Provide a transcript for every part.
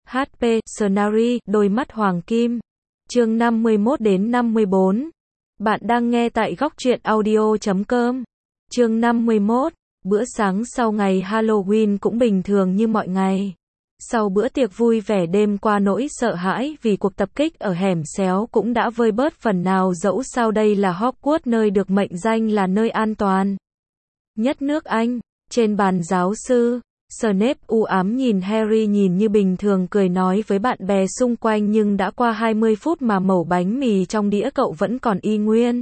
HP, Scenery, đôi mắt hoàng kim. Chương 51 đến 54. Bạn đang nghe tại góc truyện audio.com. Chương 51. Bữa sáng sau ngày Halloween cũng bình thường như mọi ngày. Sau bữa tiệc vui vẻ đêm qua, nỗi sợ hãi vì cuộc tập kích ở hẻm xéo cũng đã vơi bớt phần nào, dẫu sao đây là Hogwarts, nơi được mệnh danh là nơi an toàn nhất nước Anh. Trên bàn giáo sư, Snape u ám nhìn Harry, nhìn như bình thường, cười nói với bạn bè xung quanh, nhưng đã qua 20 phút mà mẩu bánh mì trong đĩa cậu vẫn còn y nguyên.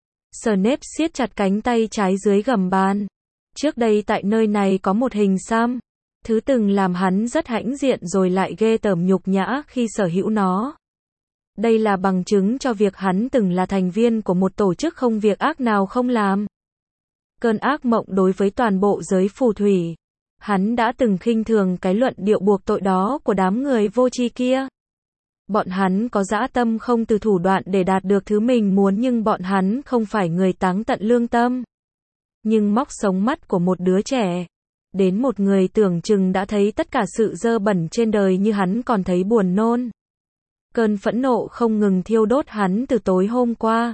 Snape siết chặt cánh tay trái dưới gầm bàn. Trước đây tại nơi này có một hình xăm, thứ từng làm hắn rất hãnh diện rồi lại ghê tởm nhục nhã khi sở hữu nó. Đây là bằng chứng cho việc hắn từng là thành viên của một tổ chức không việc ác nào không làm. Cơn ác mộng đối với toàn bộ giới phù thủy. Hắn đã từng khinh thường cái luận điệu buộc tội đó của đám người vô tri kia. Bọn hắn có dã tâm không từ thủ đoạn để đạt được thứ mình muốn, nhưng bọn hắn không phải người táng tận lương tâm. Nhưng móc sống mắt của một đứa trẻ, đến một người tưởng chừng đã thấy tất cả sự dơ bẩn trên đời như hắn còn thấy buồn nôn. Cơn phẫn nộ không ngừng thiêu đốt hắn từ tối hôm qua.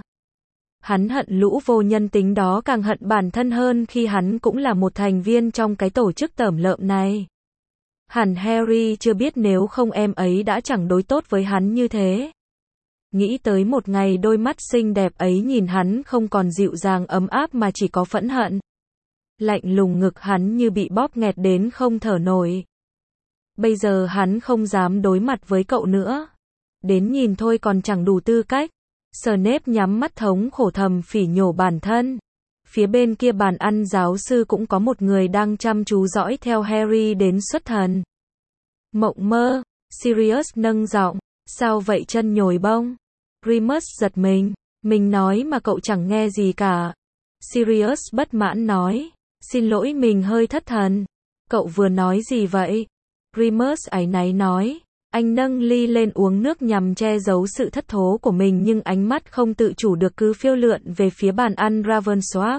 Hắn hận lũ vô nhân tính đó, càng hận bản thân hơn khi hắn cũng là một thành viên trong cái tổ chức tởm lợm này. Hẳn Harry chưa biết nếu không em ấy đã chẳng đối tốt với hắn như thế. Nghĩ tới một ngày đôi mắt xinh đẹp ấy nhìn hắn không còn dịu dàng ấm áp mà chỉ có phẫn hận. Lạnh lùng, ngực hắn như bị bóp nghẹt đến không thở nổi. Bây giờ hắn không dám đối mặt với cậu nữa. Đến nhìn thôi còn chẳng đủ tư cách. Snape nhắm mắt thống khổ thầm phỉ nhổ bản thân. Phía bên kia bàn ăn, giáo sư cũng có một người đang chăm chú dõi theo Harry đến xuất thần. Mộng mơ, Sirius nâng giọng, sao vậy chân nhồi bông? Remus giật mình nói mà cậu chẳng nghe gì cả. Sirius bất mãn nói, xin lỗi, mình hơi thất thần. Cậu vừa nói gì vậy? Remus áy náy nói. Anh nâng ly lên uống nước nhằm che giấu sự thất thố của mình, nhưng ánh mắt không tự chủ được cứ phiêu lượn về phía bàn ăn Ravensworth.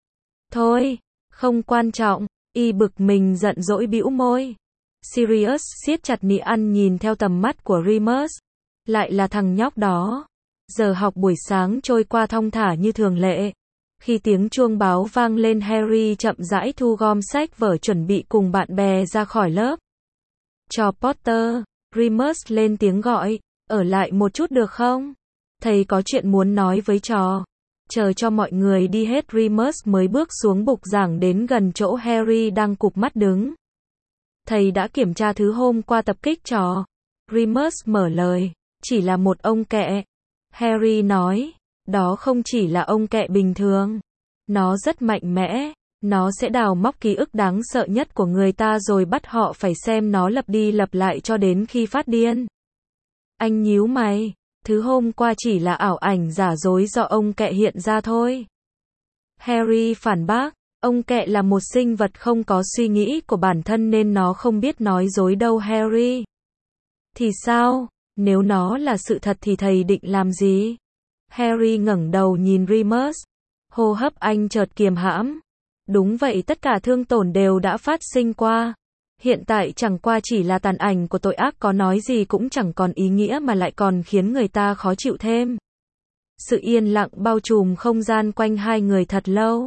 Thôi, không quan trọng, y bực mình giận dỗi bĩu môi. Sirius siết chặt nĩa ăn nhìn theo tầm mắt của Remus. Lại là thằng nhóc đó. Giờ học buổi sáng trôi qua thong thả như thường lệ. Khi tiếng chuông báo vang lên, Harry chậm rãi thu gom sách vở chuẩn bị cùng bạn bè ra khỏi lớp. Cho Potter, Remus lên tiếng gọi, ở lại một chút được không? Thầy có chuyện muốn nói với trò. Chờ cho mọi người đi hết, Remus mới bước xuống bục giảng đến gần chỗ Harry đang cụp mắt đứng. Thầy đã kiểm tra thứ hôm qua tập kích trò. Remus mở lời, chỉ là một ông kẹ. Harry nói, đó không chỉ là ông kẹ bình thường. Nó rất mạnh mẽ. Nó sẽ đào móc ký ức đáng sợ nhất của người ta rồi bắt họ phải xem nó lặp đi lặp lại cho đến khi phát điên. Anh nhíu mày, thứ hôm qua chỉ là ảo ảnh giả dối do ông kẹ hiện ra thôi. Harry phản bác, ông kẹ là một sinh vật không có suy nghĩ của bản thân nên nó không biết nói dối đâu Harry. Thì sao, nếu nó là sự thật thì thầy định làm gì? Harry ngẩng đầu nhìn Remus, hô hấp anh chợt kiềm hãm. Đúng vậy, tất cả thương tổn đều đã phát sinh qua. Hiện tại chẳng qua chỉ là tàn ảnh của tội ác, có nói gì cũng chẳng còn ý nghĩa mà lại còn khiến người ta khó chịu thêm. Sự yên lặng bao trùm không gian quanh hai người thật lâu.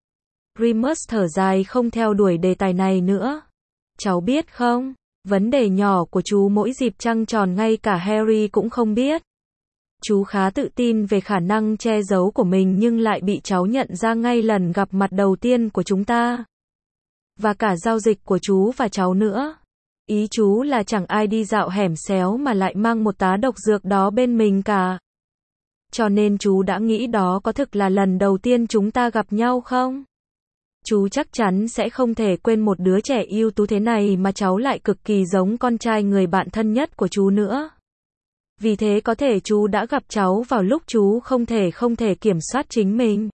Remus thở dài không theo đuổi đề tài này nữa. Cháu biết không, vấn đề nhỏ của chú mỗi dịp trăng tròn ngay cả Harry cũng không biết. Chú khá tự tin về khả năng che giấu của mình nhưng lại bị cháu nhận ra ngay lần gặp mặt đầu tiên của chúng ta. Và cả giao dịch của chú và cháu nữa. Ý chú là chẳng ai đi dạo hẻm xéo mà lại mang một tá độc dược đó bên mình cả. Cho nên chú đã nghĩ đó có thực là lần đầu tiên chúng ta gặp nhau không? Chú chắc chắn sẽ không thể quên một đứa trẻ ưu tú thế này mà cháu lại cực kỳ giống con trai người bạn thân nhất của chú nữa. Vì thế có thể chú đã gặp cháu vào lúc chú không thể kiểm soát chính mình.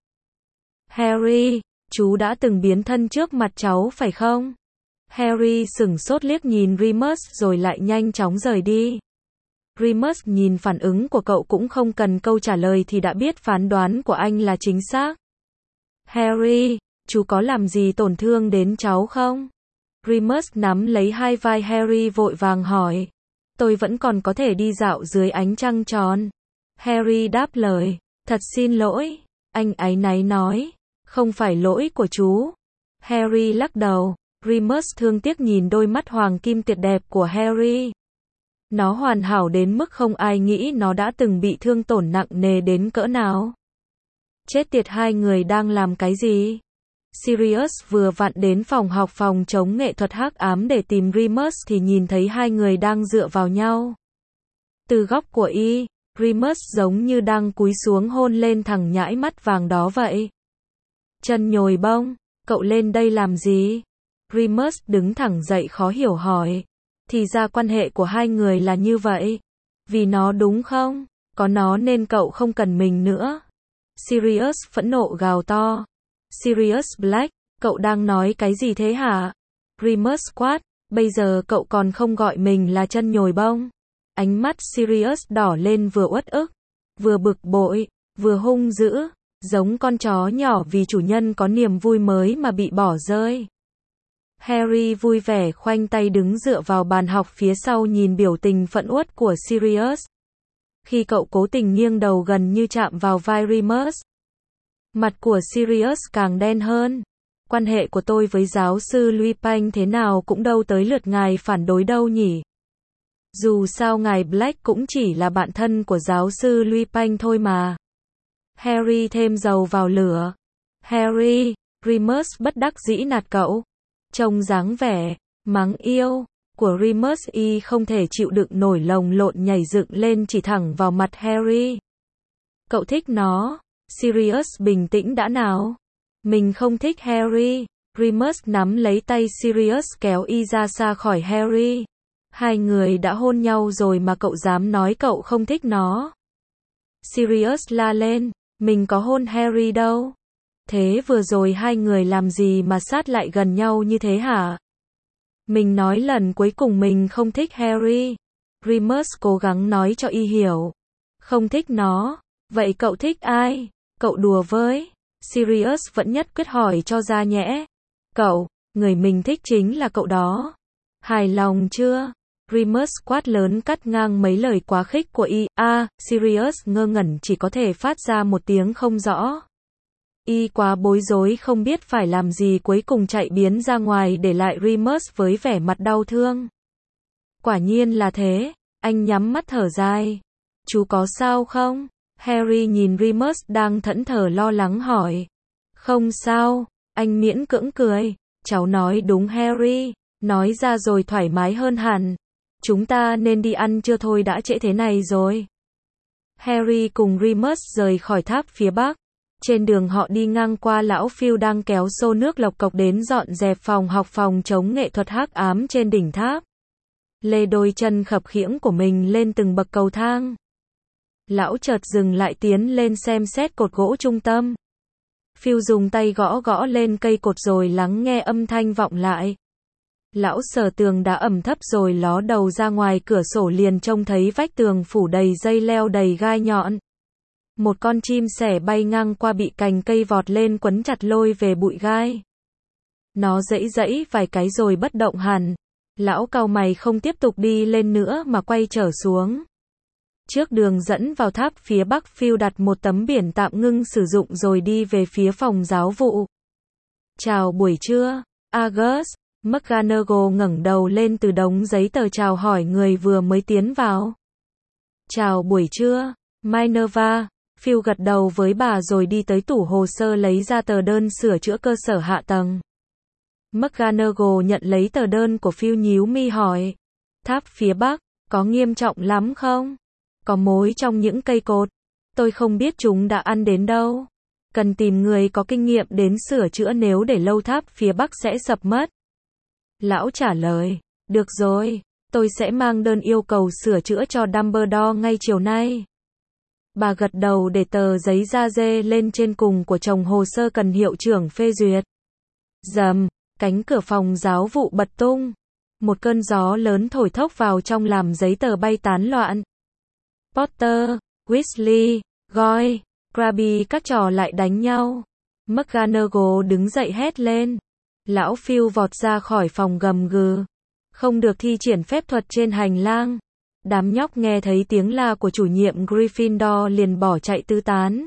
Harry, chú đã từng biến thân trước mặt cháu phải không? Harry sửng sốt liếc nhìn Remus rồi lại nhanh chóng rời đi. Remus nhìn phản ứng của cậu cũng không cần câu trả lời thì đã biết phán đoán của anh là chính xác. Harry, chú có làm gì tổn thương đến cháu không? Remus nắm lấy hai vai Harry vội vàng hỏi. tôi vẫn còn có thể đi dạo dưới ánh trăng tròn. Harry đáp lời, thật xin lỗi, anh áy náy nói, không phải lỗi của chú. Harry lắc đầu, Remus thương tiếc nhìn đôi mắt hoàng kim tuyệt đẹp của Harry. Nó hoàn hảo đến mức không ai nghĩ nó đã từng bị thương tổn nặng nề đến cỡ nào. Chết tiệt, hai người đang làm cái gì? Sirius vừa vặn đến phòng học phòng chống nghệ thuật hắc ám để tìm Remus thì nhìn thấy hai người đang dựa vào nhau. Từ góc của y, Remus giống như đang cúi xuống hôn lên thằng nhãi mắt vàng đó vậy. Chân nhồi bông, cậu lên đây làm gì? Remus đứng thẳng dậy khó hiểu hỏi. Thì ra quan hệ của hai người là như vậy. Vì nó đúng không? Có nó nên cậu không cần mình nữa. Sirius phẫn nộ gào to. Sirius Black, cậu đang nói cái gì thế hả? Remus quát, bây giờ cậu còn không gọi mình là chân nhồi bông. Ánh mắt Sirius đỏ lên, vừa uất ức, vừa bực bội, vừa hung dữ, giống con chó nhỏ vì chủ nhân có niềm vui mới mà bị bỏ rơi. Harry vui vẻ khoanh tay đứng dựa vào bàn học phía sau nhìn biểu tình phẫn uất của Sirius. Khi cậu cố tình nghiêng đầu gần như chạm vào vai Remus, mặt của Sirius càng đen hơn. Quan hệ của tôi với giáo sư Lupin thế nào cũng đâu tới lượt ngài phản đối đâu nhỉ. Dù sao ngài Black cũng chỉ là bạn thân của giáo sư Lupin thôi mà. Harry thêm dầu vào lửa. Harry, Remus bất đắc dĩ nạt cậu. Trông dáng vẻ mắng yêu của Remus, y không thể chịu đựng nổi, lồng lộn nhảy dựng lên chỉ thẳng vào mặt Harry. Cậu thích nó. Sirius bình tĩnh đã nào. Mình không thích Harry. Remus nắm lấy tay Sirius kéo y ra xa khỏi Harry. Hai người đã hôn nhau rồi mà cậu dám nói cậu không thích nó. Sirius la lên, mình có hôn Harry đâu. Thế vừa rồi hai người làm gì mà sát lại gần nhau như thế hả? Mình nói lần cuối cùng mình không thích Harry. Remus cố gắng nói cho y hiểu. Không thích nó. Vậy cậu thích ai? Cậu đùa với. Sirius vẫn nhất quyết hỏi cho ra nhẽ. Cậu, người mình thích chính là cậu đó. Hài lòng chưa? Remus quát lớn cắt ngang mấy lời quá khích của y. Sirius ngơ ngẩn chỉ có thể phát ra một tiếng không rõ. Y quá bối rối không biết phải làm gì, cuối cùng chạy biến ra ngoài để lại Remus với vẻ mặt đau thương. Quả nhiên là thế, anh nhắm mắt thở dài. Chú có sao không? Harry nhìn Remus đang thẫn thờ lo lắng hỏi. Không sao, anh miễn cưỡng cười. Cháu nói đúng Harry, nói ra rồi thoải mái hơn hẳn. Chúng ta nên đi ăn trưa thôi, đã trễ thế này rồi. Harry cùng Remus rời khỏi tháp phía bắc. Trên đường họ đi ngang qua lão Phil đang kéo xô nước lộc cộc đến dọn dẹp phòng học phòng chống nghệ thuật hắc ám trên đỉnh tháp. Lê đôi chân khập khiễng của mình lên từng bậc cầu thang. Lão chợt dừng lại tiến lên xem xét cột gỗ trung tâm. Phil dùng tay gõ gõ lên cây cột rồi lắng nghe âm thanh vọng lại. Lão sờ tường đá ẩm thấp rồi ló đầu ra ngoài cửa sổ, liền trông thấy vách tường phủ đầy dây leo đầy gai nhọn. Một con chim sẻ bay ngang qua bị cành cây vọt lên quấn chặt lôi về bụi gai. Nó giãy giãy vài cái rồi bất động hẳn. Lão cau mày không tiếp tục đi lên nữa mà quay trở xuống. Trước đường dẫn vào tháp phía bắc, Phil đặt một tấm biển tạm ngưng sử dụng rồi đi về phía phòng giáo vụ. Chào buổi trưa, Argus. McGonagall ngẩng đầu lên từ đống giấy tờ chào hỏi người vừa mới tiến vào. Chào buổi trưa, Minerva. Phil gật đầu với bà rồi đi tới tủ hồ sơ lấy ra tờ đơn sửa chữa cơ sở hạ tầng. McGonagall nhận lấy tờ đơn của Phil, nhíu mi hỏi. Tháp phía bắc, có nghiêm trọng lắm không? Có mối trong những cây cột. Tôi không biết chúng đã ăn đến đâu. Cần tìm người có kinh nghiệm đến sửa chữa, nếu để lâu tháp phía bắc sẽ sập mất. Lão trả lời. Được rồi, tôi sẽ mang đơn yêu cầu sửa chữa cho Dumbledore ngay chiều nay. Bà gật đầu để tờ giấy da dê lên trên cùng của chồng hồ sơ cần hiệu trưởng phê duyệt. Rầm, cánh cửa phòng giáo vụ bật tung. Một cơn gió lớn thổi thốc vào trong làm giấy tờ bay tán loạn. Potter, Weasley, Goyle, Crabbe các trò lại đánh nhau. McGonagall đứng dậy hét lên. Lão Phil vọt ra khỏi phòng gầm gừ. Không được thi triển phép thuật trên hành lang. Đám nhóc nghe thấy tiếng la của chủ nhiệm Gryffindor liền bỏ chạy tứ tán.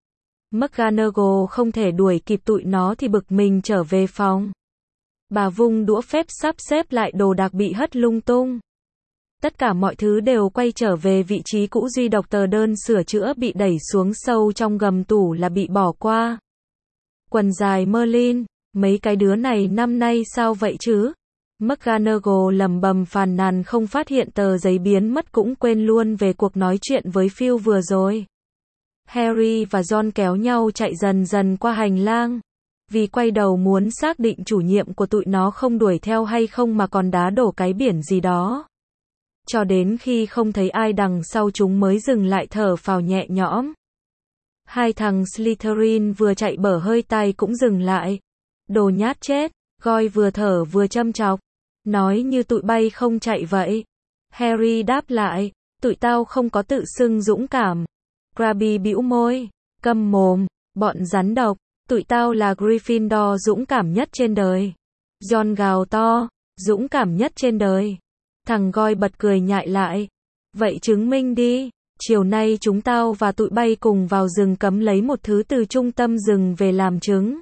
McGonagall không thể đuổi kịp tụi nó thì bực mình trở về phòng. Bà vung đũa phép sắp xếp lại đồ đạc bị hất lung tung. Tất cả mọi thứ đều quay trở về vị trí cũ, duy độc tờ đơn sửa chữa bị đẩy xuống sâu trong gầm tủ là bị bỏ qua. Quần dài Merlin, mấy cái đứa này năm nay sao vậy chứ? McGonagall lầm bầm phàn nàn không phát hiện tờ giấy biến mất, cũng quên luôn về cuộc nói chuyện với Phil vừa rồi. Harry và Ron kéo nhau chạy dần dần qua hành lang. Vì quay đầu muốn xác định chủ nhiệm của tụi nó không đuổi theo hay không mà còn đá đổ cái biển gì đó. Cho đến khi không thấy ai đằng sau chúng mới dừng lại thở phào nhẹ nhõm. Hai thằng Slytherin vừa chạy bở hơi tay cũng dừng lại. Đồ nhát chết, Goyle vừa thở vừa châm chọc. Nói như tụi bay không chạy vậy. Harry đáp lại, tụi tao không có tự xưng dũng cảm. Crabbe bĩu môi, câm mồm, bọn rắn độc, tụi tao là Gryffindor dũng cảm nhất trên đời. Ron gào to, dũng cảm nhất trên đời. Thằng Goyle bật cười nhại lại. Vậy chứng minh đi, chiều nay chúng tao và tụi bay cùng vào rừng cấm lấy một thứ từ trung tâm rừng về làm chứng.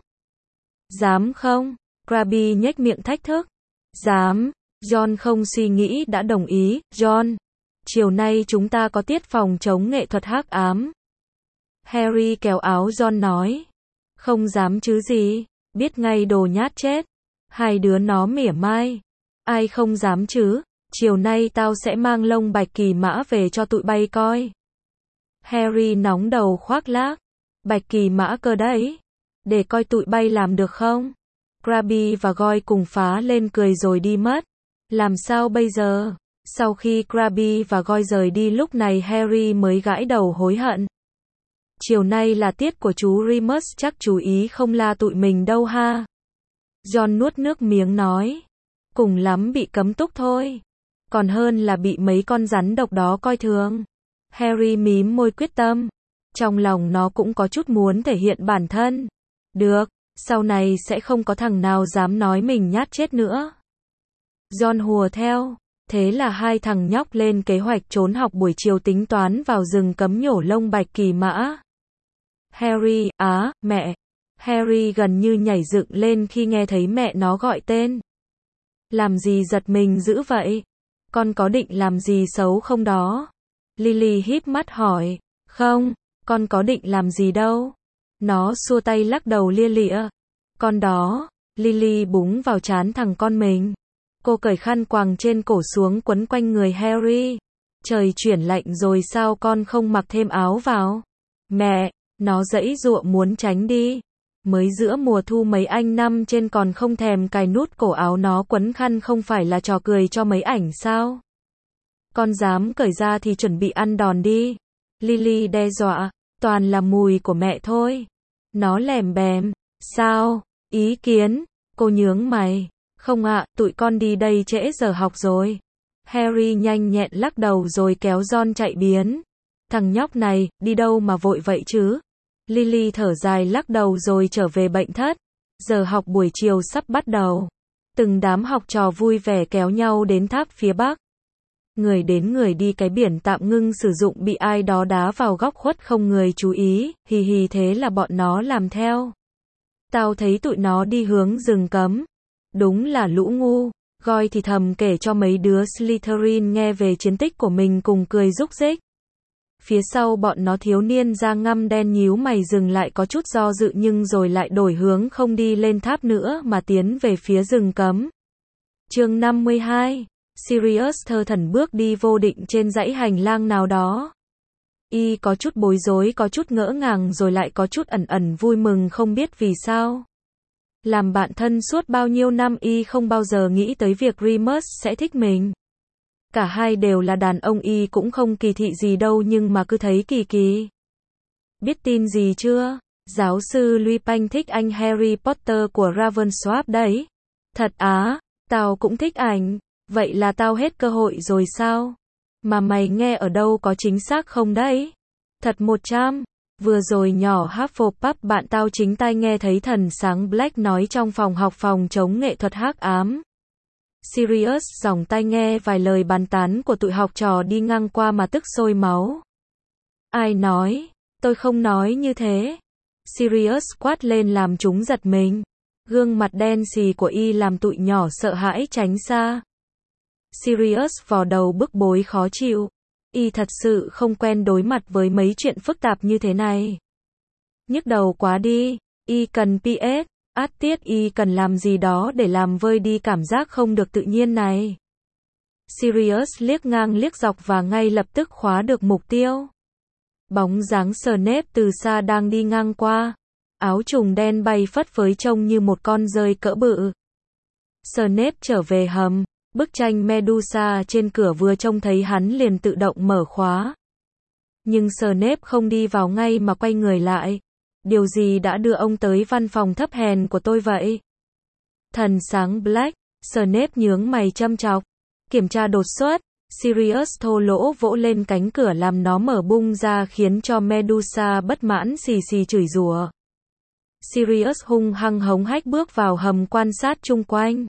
Dám không? Crabbe nhếch miệng thách thức. Dám. Ron không suy nghĩ đã đồng ý. Ron, chiều nay chúng ta có tiết phòng chống nghệ thuật hắc ám. Harry kéo áo Ron nói. Không dám chứ gì, biết ngay đồ nhát chết. Hai đứa nó mỉa mai. Ai không dám chứ, chiều nay tao sẽ mang lông bạch kỳ mã về cho tụi bay coi. Harry nóng đầu khoác lác. Bạch kỳ mã cơ đấy. Để coi tụi bay làm được không? Crabbe và Goyle cùng phá lên cười rồi đi mất. Làm sao bây giờ? Sau khi Crabbe và Goyle rời đi lúc này Harry mới gãi đầu hối hận. Chiều nay là tiết của chú Remus, chắc chú ý không la tụi mình đâu ha. Ron nuốt nước miếng nói. Cùng lắm bị cấm túc thôi. Còn hơn là bị mấy con rắn độc đó coi thường. Harry mím môi quyết tâm. Trong lòng nó cũng có chút muốn thể hiện bản thân. Được, sau này sẽ không có thằng nào dám nói mình nhát chết nữa. Ron hùa theo. Thế là hai thằng nhóc lên kế hoạch trốn học buổi chiều, tính toán vào rừng cấm nhổ lông bạch kỳ mã. Harry, mẹ. Harry gần như nhảy dựng lên khi nghe thấy mẹ nó gọi tên. Làm gì giật mình dữ vậy? Con có định làm gì xấu không đó? Lily híp mắt hỏi. Không, con có định làm gì đâu. Nó xua tay lắc đầu lia lịa. Con đó, Lily búng vào trán thằng con mình. Cô cởi khăn quàng trên cổ xuống quấn quanh người Harry. Trời chuyển lạnh rồi sao con không mặc thêm áo vào? Mẹ, nó giãy giụa muốn tránh đi. Mới giữa mùa thu mấy anh năm trên còn không thèm cài nút cổ áo nó quấn khăn, không phải là trò cười cho mấy ảnh sao? Con dám cởi ra thì chuẩn bị ăn đòn đi. Lily đe dọa, toàn là mùi của mẹ thôi. Nó lèm bèm, sao? Ý kiến? Cô nhướng mày. Không ạ, tụi con đi đây trễ giờ học rồi. Harry nhanh nhẹn lắc đầu rồi kéo Ron chạy biến. Thằng nhóc này, đi đâu mà vội vậy chứ? Lily thở dài lắc đầu rồi trở về bệnh thất. Giờ học buổi chiều sắp bắt đầu. Từng đám học trò vui vẻ kéo nhau đến tháp phía bắc. Người đến người đi, cái biển tạm ngưng sử dụng bị ai đó đá vào góc khuất không người chú ý, hì hì, thế là bọn nó làm theo. Tao thấy tụi nó đi hướng rừng cấm. Đúng là lũ ngu. Goyle thì thầm kể cho mấy đứa Slytherin nghe về chiến tích của mình cùng cười rúc rích. Phía sau bọn nó thiếu niên da ngăm đen nhíu mày dừng lại có chút do dự nhưng rồi lại đổi hướng, không đi lên tháp nữa mà tiến về phía rừng cấm. Chương 52. Sirius thơ thẩn bước đi vô định trên dãy hành lang nào đó. Y có chút bối rối, có chút ngỡ ngàng rồi lại có chút ẩn ẩn vui mừng không biết vì sao. Làm bạn thân suốt bao nhiêu năm Y không bao giờ nghĩ tới việc Remus sẽ thích mình. Cả hai đều là đàn ông, Y cũng không kỳ thị gì đâu nhưng mà cứ thấy kỳ kỳ. Biết tin gì chưa? Giáo sư Lupin thích anh Harry Potter của Ravensworth đấy. Thật á? Tao cũng thích ảnh. Vậy là tao hết cơ hội rồi sao? Mà mày nghe ở đâu có chính xác không đấy? Thật 100. Vừa rồi nhỏ Hufflepuff bạn tao chính tai nghe thấy thần sáng Black nói trong phòng học phòng chống nghệ thuật hắc ám. Sirius dòng tai nghe vài lời bàn tán của tụi học trò đi ngang qua mà tức sôi máu. Ai nói? Tôi không nói như thế. Sirius quát lên làm chúng giật mình. Gương mặt đen xì của y làm tụi nhỏ sợ hãi tránh xa. Sirius vò đầu bức bối khó chịu. Y thật sự không quen đối mặt với mấy chuyện phức tạp như thế này. Nhức đầu quá đi. Y cần PS. Át tiết y cần làm gì đó để làm vơi đi cảm giác không được tự nhiên này. Sirius liếc ngang liếc dọc và ngay lập tức khóa được mục tiêu. Bóng dáng Snape từ xa đang đi ngang qua. Áo trùng đen bay phất phới trông như một con dơi cỡ bự. Snape trở về hầm. Bức tranh Medusa trên cửa vừa trông thấy hắn liền tự động mở khóa. Nhưng Snape không đi vào ngay mà quay người lại. Điều gì đã đưa ông tới văn phòng thấp hèn của tôi vậy? Thần sáng Black, Snape nhướng mày châm chọc. Kiểm tra đột xuất, Sirius thô lỗ vỗ lên cánh cửa làm nó mở bung ra khiến cho Medusa bất mãn xì xì chửi rủa. Sirius hung hăng hống hách bước vào hầm quan sát chung quanh.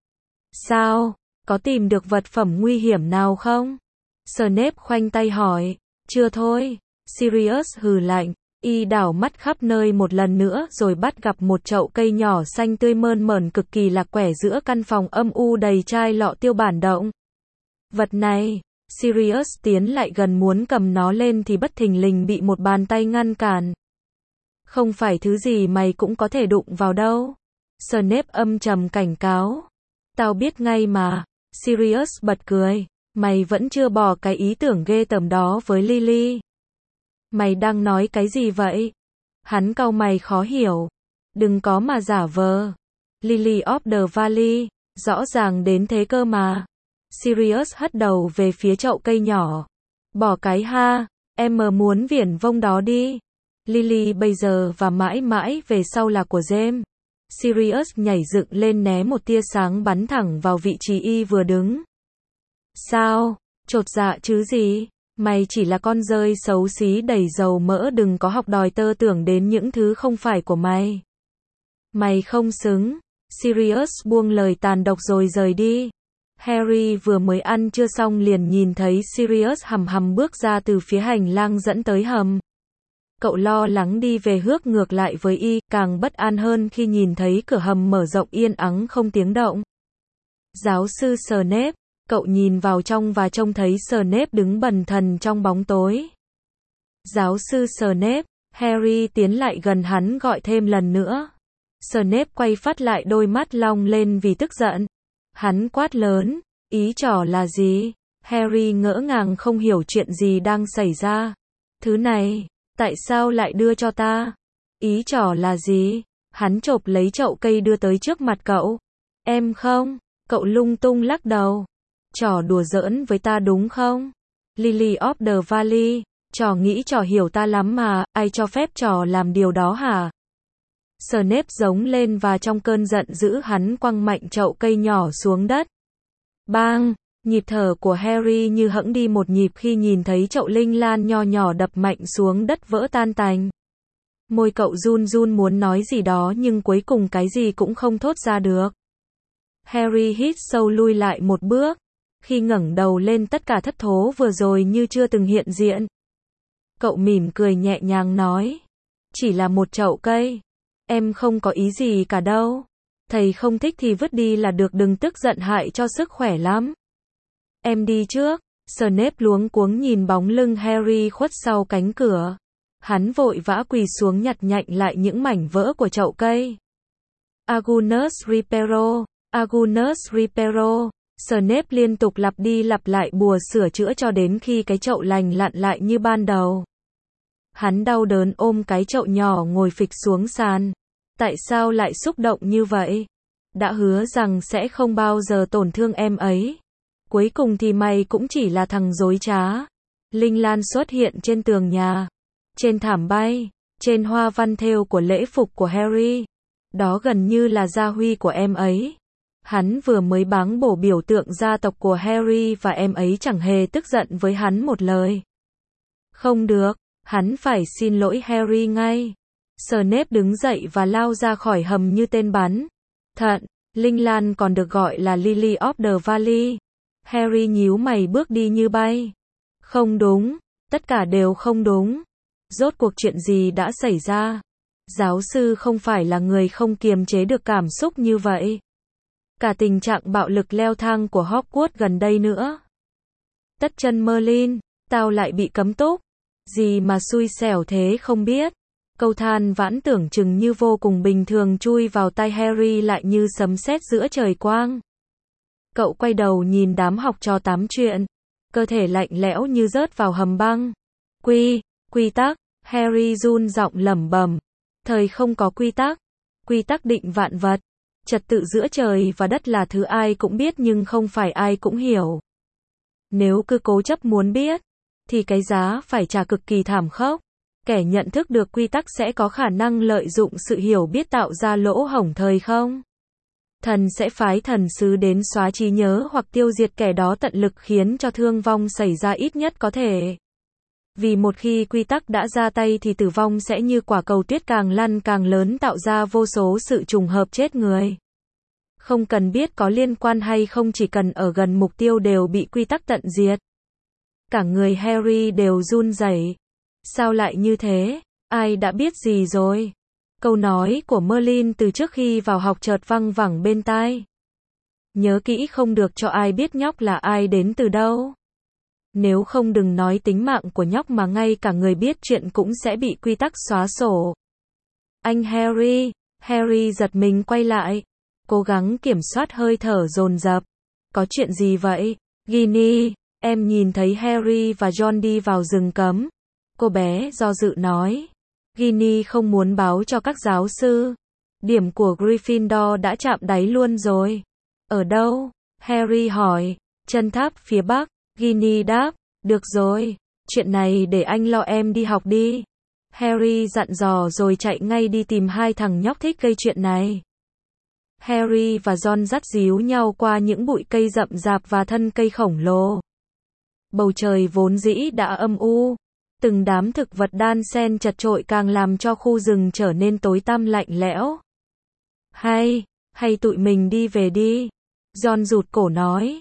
Sao? Có tìm được vật phẩm nguy hiểm nào không? Snape khoanh tay hỏi. Chưa thôi. Sirius hừ lạnh. Y đảo mắt khắp nơi một lần nữa rồi bắt gặp một chậu cây nhỏ xanh tươi mơn mởn cực kỳ lạc quẻ giữa căn phòng âm u đầy chai lọ tiêu bản động. Vật này, Sirius tiến lại gần muốn cầm nó lên thì bất thình lình bị một bàn tay ngăn cản. Không phải thứ gì mày cũng có thể đụng vào đâu. Snape âm trầm cảnh cáo. Tao biết ngay mà. Sirius bật cười. Mày vẫn chưa bỏ cái ý tưởng ghê tởm đó với Lily. Mày đang nói cái gì vậy? Hắn cau mày khó hiểu. Đừng có mà giả vờ. Lily of the Valley, rõ ràng đến thế cơ mà. Sirius hất đầu về phía chậu cây nhỏ. Bỏ cái ha, em muốn viển vông đó đi. Lily bây giờ và mãi mãi về sau là của James. Sirius nhảy dựng lên né một tia sáng bắn thẳng vào vị trí y vừa đứng. Sao? Chột dạ chứ gì? Mày chỉ là con dơi xấu xí đầy dầu mỡ, đừng có học đòi tơ tưởng đến những thứ không phải của mày. Mày không xứng. Sirius buông lời tàn độc rồi rời đi. Harry vừa mới ăn trưa xong liền nhìn thấy Sirius hầm hầm bước ra từ phía hành lang dẫn tới hầm. Cậu lo lắng đi về hước ngược lại với y, càng bất an hơn khi nhìn thấy cửa hầm mở rộng yên ắng không tiếng động. Giáo sư Snape, cậu nhìn vào trong và trông thấy Snape đứng bần thần trong bóng tối. Giáo sư Snape, Harry tiến lại gần hắn gọi thêm lần nữa. Snape quay phát lại đôi mắt long lên vì tức giận. Hắn quát lớn, ý trò là gì? Harry ngỡ ngàng không hiểu chuyện gì đang xảy ra. Thứ này, tại sao lại đưa cho ta? Ý trò là gì? Hắn chộp lấy chậu cây đưa tới trước mặt cậu. Em không? Cậu lung tung lắc đầu. Trò đùa giỡn với ta đúng không? Lily of the Valley, trò nghĩ trò hiểu ta lắm mà, ai cho phép trò làm điều đó hả? Snape giống lên và trong cơn giận dữ hắn quăng mạnh chậu cây nhỏ xuống đất. Bang! Nhịp thở của Harry như hẫng đi một nhịp khi nhìn thấy chậu linh lan nho nhỏ đập mạnh xuống đất vỡ tan tành. Môi cậu run run muốn nói gì đó nhưng cuối cùng cái gì cũng không thốt ra được. Harry hít sâu lui lại một bước. Khi ngẩng đầu lên tất cả thất thố vừa rồi như chưa từng hiện diện. Cậu mỉm cười nhẹ nhàng nói. Chỉ là một chậu cây. Em không có ý gì cả đâu. Thầy không thích thì vứt đi là được, đừng tức giận hại cho sức khỏe lắm. Em đi trước. Snape luống cuống nhìn bóng lưng Harry khuất sau cánh cửa. Hắn vội vã quỳ xuống nhặt nhạnh lại những mảnh vỡ của chậu cây. Agunus Reparo, Agunus Reparo. Snape liên tục lặp đi lặp lại bùa sửa chữa cho đến khi cái chậu lành lặn lại như ban đầu. Hắn đau đớn ôm cái chậu nhỏ ngồi phịch xuống sàn. Tại sao lại xúc động như vậy? Đã hứa rằng sẽ không bao giờ tổn thương em ấy. Cuối cùng thì mày cũng chỉ là thằng dối trá. Linh lan xuất hiện trên tường nhà, trên thảm bay, trên hoa văn thêu của lễ phục của Harry. Đó gần như là gia huy của em ấy. Hắn vừa mới báng bổ biểu tượng gia tộc của Harry và em ấy chẳng hề tức giận với hắn một lời. Không được, hắn phải xin lỗi Harry ngay. Snape đứng dậy và lao ra khỏi hầm như tên bắn. Thận, Linh Lan còn được gọi là Lily of the Valley. Harry nhíu mày bước đi như bay. Không đúng, tất cả đều không đúng. Rốt cuộc chuyện gì đã xảy ra? Giáo sư không phải là người không kiềm chế được cảm xúc như vậy. Cả tình trạng bạo lực leo thang của Hogwarts gần đây nữa. Tất chân Merlin, tao lại bị cấm túc. Gì mà xui xẻo thế không biết. Câu than vãn tưởng chừng như vô cùng bình thường chui vào tai Harry lại như sấm sét giữa trời quang. Cậu quay đầu nhìn đám học trò tám chuyện. Cơ thể lạnh lẽo như rớt vào hầm băng. Quy tắc, Harry run giọng lẩm bẩm. Thời không có quy tắc. Quy tắc định vạn vật. Trật tự giữa trời và đất là thứ ai cũng biết nhưng không phải ai cũng hiểu. Nếu cứ cố chấp muốn biết, thì cái giá phải trả cực kỳ thảm khốc. Kẻ nhận thức được quy tắc sẽ có khả năng lợi dụng sự hiểu biết tạo ra lỗ hổng thời không. Thần sẽ phái thần sứ đến xóa trí nhớ hoặc tiêu diệt kẻ đó tận lực khiến cho thương vong xảy ra ít nhất có thể. Vì một khi quy tắc đã ra tay thì tử vong sẽ như quả cầu tuyết càng lăn càng lớn tạo ra vô số sự trùng hợp chết người. Không cần biết có liên quan hay không chỉ cần ở gần mục tiêu đều bị quy tắc tận diệt. Cả người Harry đều run rẩy. Sao lại như thế? Ai đã biết gì rồi? Câu nói của Merlin từ trước khi vào học chợt văng vẳng bên tai. Nhớ kỹ không được cho ai biết nhóc là ai đến từ đâu. Nếu không đừng nói tính mạng của nhóc mà ngay cả người biết chuyện cũng sẽ bị quy tắc xóa sổ. Anh Harry, Harry giật mình quay lại. Cố gắng kiểm soát hơi thở dồn dập. Có chuyện gì vậy? Ginny, em nhìn thấy Harry và Ron đi vào rừng cấm. Cô bé do dự nói. Ginny không muốn báo cho các giáo sư. Điểm của Gryffindor đã chạm đáy luôn rồi. Ở đâu? Harry hỏi. Chân tháp phía bắc. Ginny đáp. Được rồi. Chuyện này để anh lo, em đi học đi. Harry dặn dò rồi chạy ngay đi tìm hai thằng nhóc thích gây chuyện này. Harry và Ron dắt díu nhau qua những bụi cây rậm rạp và thân cây khổng lồ. Bầu trời vốn dĩ đã âm u. Từng đám thực vật đan xen chật chội càng làm cho khu rừng trở nên tối tăm lạnh lẽo. Hay tụi mình đi về đi. Ron rụt cổ nói.